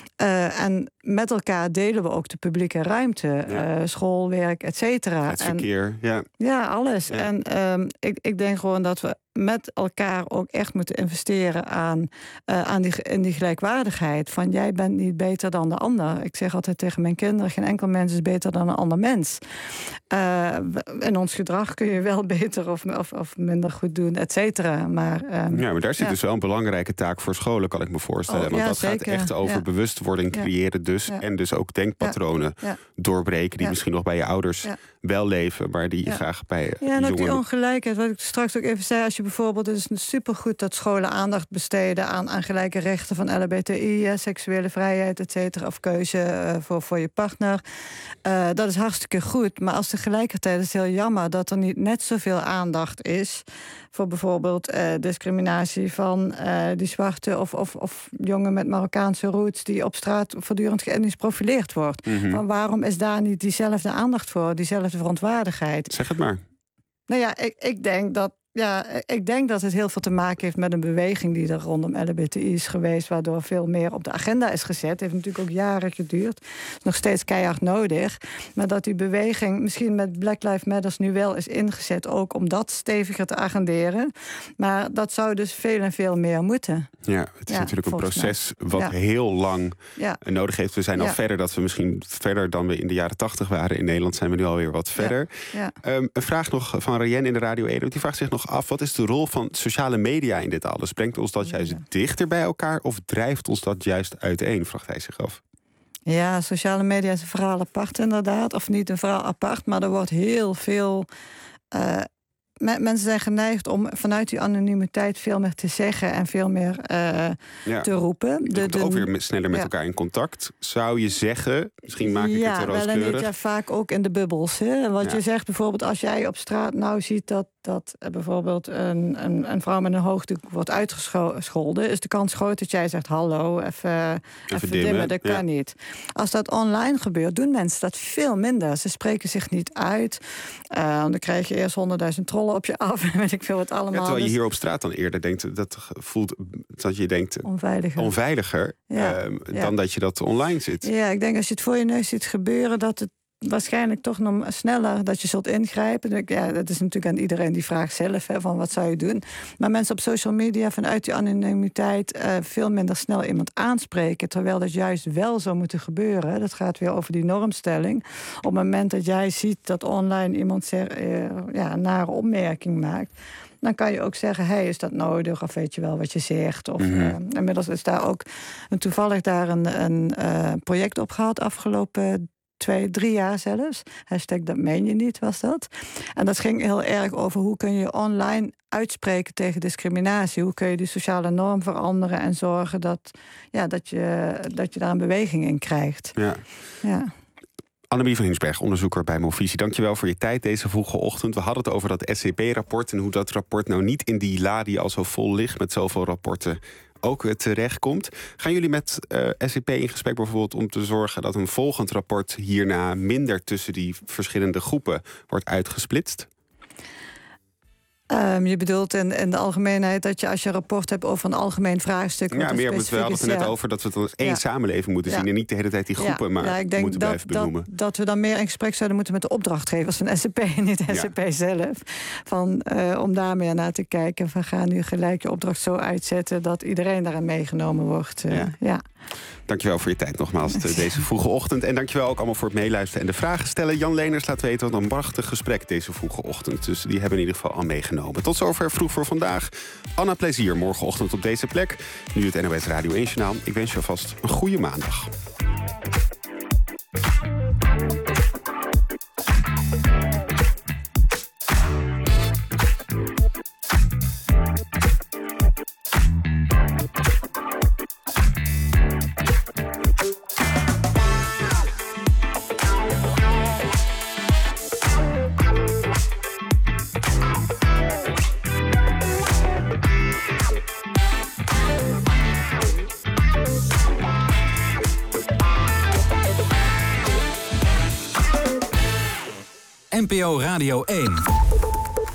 [SPEAKER 7] Uh, en met elkaar delen we ook de publieke ruimte. Ja. Uh, school, werk, et cetera.
[SPEAKER 3] Het verkeer, en, ja.
[SPEAKER 7] Ja, alles.
[SPEAKER 3] Ja.
[SPEAKER 7] En um, ik, ik denk gewoon dat we met elkaar ook echt moeten investeren aan, uh, aan die, in die gelijkwaardigheid. Van jij bent niet beter dan de ander. Ik zeg altijd tegen mijn kinderen, geen enkel mens is beter dan een ander mens. Uh, in ons gedrag kun je wel beter of, of, of minder goed doen, et cetera. Maar, um,
[SPEAKER 3] ja, maar daar zit
[SPEAKER 7] ja.
[SPEAKER 3] dus wel een belangrijke taak voor scholen, kan ik me voorstellen.
[SPEAKER 7] Oh,
[SPEAKER 3] Want
[SPEAKER 7] ja,
[SPEAKER 3] dat
[SPEAKER 7] zeker.
[SPEAKER 3] gaat echt over
[SPEAKER 7] ja.
[SPEAKER 3] bewustwording creëren dus.
[SPEAKER 7] Ja.
[SPEAKER 3] En dus ook denkpatronen
[SPEAKER 7] ja. Ja.
[SPEAKER 3] doorbreken die
[SPEAKER 7] ja.
[SPEAKER 3] misschien nog bij je ouders ja. wel leven, maar die
[SPEAKER 7] ja.
[SPEAKER 3] graag bij
[SPEAKER 7] ja,
[SPEAKER 3] jongeren...
[SPEAKER 7] en ook die ongelijkheid, wat ik straks ook even zei, als je bijvoorbeeld, het is supergoed dat scholen aandacht besteden aan, aan gelijke rechten van L H B T I, ja, seksuele vrijheid, et cetera, of keuze uh, voor, voor je partner. Uh, dat is hartstikke goed, maar als tegelijkertijd is het heel jammer dat er niet net zoveel aandacht is voor bijvoorbeeld uh, discriminatie van uh, die zwarte of, of, of jongen met Marokkaanse roots die op straat voortdurend geëtnisch profileerd wordt.
[SPEAKER 3] Mm-hmm.
[SPEAKER 7] Maar waarom is daar niet diezelfde aandacht voor, diezelfde verontwaardigheid?
[SPEAKER 3] Zeg het maar.
[SPEAKER 7] Nou ja, ik, ik denk dat Ja, ik denk dat het heel veel te maken heeft met een beweging die er rondom L H B T I is geweest, waardoor veel meer op de agenda is gezet. Het heeft natuurlijk ook jaren geduurd. Is nog steeds keihard nodig. Maar dat die beweging misschien met Black Lives Matter nu wel is ingezet, ook om dat steviger te agenderen. Maar dat zou dus veel en veel meer moeten.
[SPEAKER 3] Ja, het is
[SPEAKER 7] ja,
[SPEAKER 3] natuurlijk een proces
[SPEAKER 7] mij.
[SPEAKER 3] wat
[SPEAKER 7] ja.
[SPEAKER 3] heel lang
[SPEAKER 7] ja.
[SPEAKER 3] nodig heeft. We zijn
[SPEAKER 7] ja.
[SPEAKER 3] al verder, dat we misschien verder dan we in de jaren tachtig waren. In Nederland zijn we nu alweer wat verder.
[SPEAKER 7] Ja. Ja.
[SPEAKER 3] Um, een vraag nog van Rayen in de Radio één. Die vraagt zich nog af, wat is de rol van sociale media in dit alles? Brengt ons dat juist ja. dichter bij elkaar of drijft ons dat juist uiteen? Vraagt hij zich af.
[SPEAKER 7] Ja, sociale media is een verhaal apart inderdaad. Of niet een verhaal apart, maar er wordt heel veel... Uh, mensen zijn geneigd om vanuit die anonimiteit veel meer te zeggen en veel meer uh, ja. te roepen.
[SPEAKER 3] Je komt ook weer sneller met ja. elkaar in contact. Zou je zeggen, misschien maak ik
[SPEAKER 7] ja,
[SPEAKER 3] het te rooskleurig.
[SPEAKER 7] Wel, ja, vaak ook in de bubbels. Hè? Wat ja. je zegt bijvoorbeeld, als jij op straat nou ziet dat, dat uh, bijvoorbeeld een, een, een vrouw met een hoofddoek wordt uitgescholden, is de kans groot dat jij zegt, hallo, even, even, even dimmen. dimmen, dat kan ja. niet. Als dat online gebeurt, doen mensen dat veel minder. Ze spreken zich niet uit. Uh, dan krijg je eerst honderdduizend trollen op je af en weet ik veel wat allemaal. Ja,
[SPEAKER 3] terwijl je
[SPEAKER 7] dus...
[SPEAKER 3] hier op straat dan eerder denkt, dat voelt dat je denkt
[SPEAKER 7] onveiliger,
[SPEAKER 3] onveiliger ja, uh, ja. dan dat je dat online zit.
[SPEAKER 7] Ja, ik denk als je het voor je neus ziet gebeuren, dat het waarschijnlijk toch nog sneller dat je zult ingrijpen. Ja, dat is natuurlijk aan iedereen die vraagt zelf, hè, van wat zou je doen. Maar mensen op social media vanuit die anonimiteit uh, veel minder snel iemand aanspreken, terwijl dat juist wel zou moeten gebeuren. Dat gaat weer over die normstelling. Op het moment dat jij ziet dat online iemand zeg, uh, ja, een nare opmerking maakt, dan kan je ook zeggen, hey, is dat nodig? Of weet je wel wat je zegt? Of, mm-hmm. uh, inmiddels is daar ook een, toevallig daar een, een uh, project op gehad afgelopen twee, drie jaar zelfs. Hashtag dat meen je niet, was dat. En dat ging heel erg over hoe kun je online uitspreken tegen discriminatie. Hoe kun je die sociale norm veranderen en zorgen dat, ja, dat, je, dat je daar een beweging in krijgt.
[SPEAKER 3] Ja.
[SPEAKER 7] Ja.
[SPEAKER 3] Annemie van Hinsberg, onderzoeker bij Movisie. Dankjewel voor je tijd deze vroege ochtend. We hadden het over dat S C P-rapport en hoe dat rapport nou niet in die la die al zo vol ligt met zoveel rapporten ook terechtkomt. Gaan jullie met uh, S C P in gesprek bijvoorbeeld om te zorgen dat een volgend rapport hierna minder tussen die verschillende groepen wordt uitgesplitst?
[SPEAKER 7] Um, je bedoelt in, in de algemeenheid dat je als je een rapport hebt over een algemeen vraagstuk.
[SPEAKER 3] Ja, meer, we hadden het er net ja. over dat we het als één ja. samenleving moeten zien. Ja. En niet de hele tijd die groepen, ja. maar ja, ik denk moeten
[SPEAKER 7] dat,
[SPEAKER 3] blijven
[SPEAKER 7] dat,
[SPEAKER 3] benoemen.
[SPEAKER 7] Dat we dan meer in gesprek zouden moeten met de opdrachtgevers van S C P en niet de S C P ja. zelf. Van, uh, om daar meer naar te kijken. Van ga nu gelijk je opdracht zo uitzetten dat iedereen daarin meegenomen wordt. Uh, ja. ja.
[SPEAKER 3] Dankjewel voor je tijd nogmaals deze vroege ochtend. En dankjewel ook allemaal voor het meeluisteren en de vragen stellen. Jan Leenders laat weten wat een prachtig gesprek deze vroege ochtend. Dus die hebben we in ieder geval al meegenomen. Tot zover Vroeg voor vandaag. Anna Plezier morgenochtend op deze plek. Nu het N O S Radio één Journaal. Ik wens je alvast een goede maandag.
[SPEAKER 2] N P O Radio één.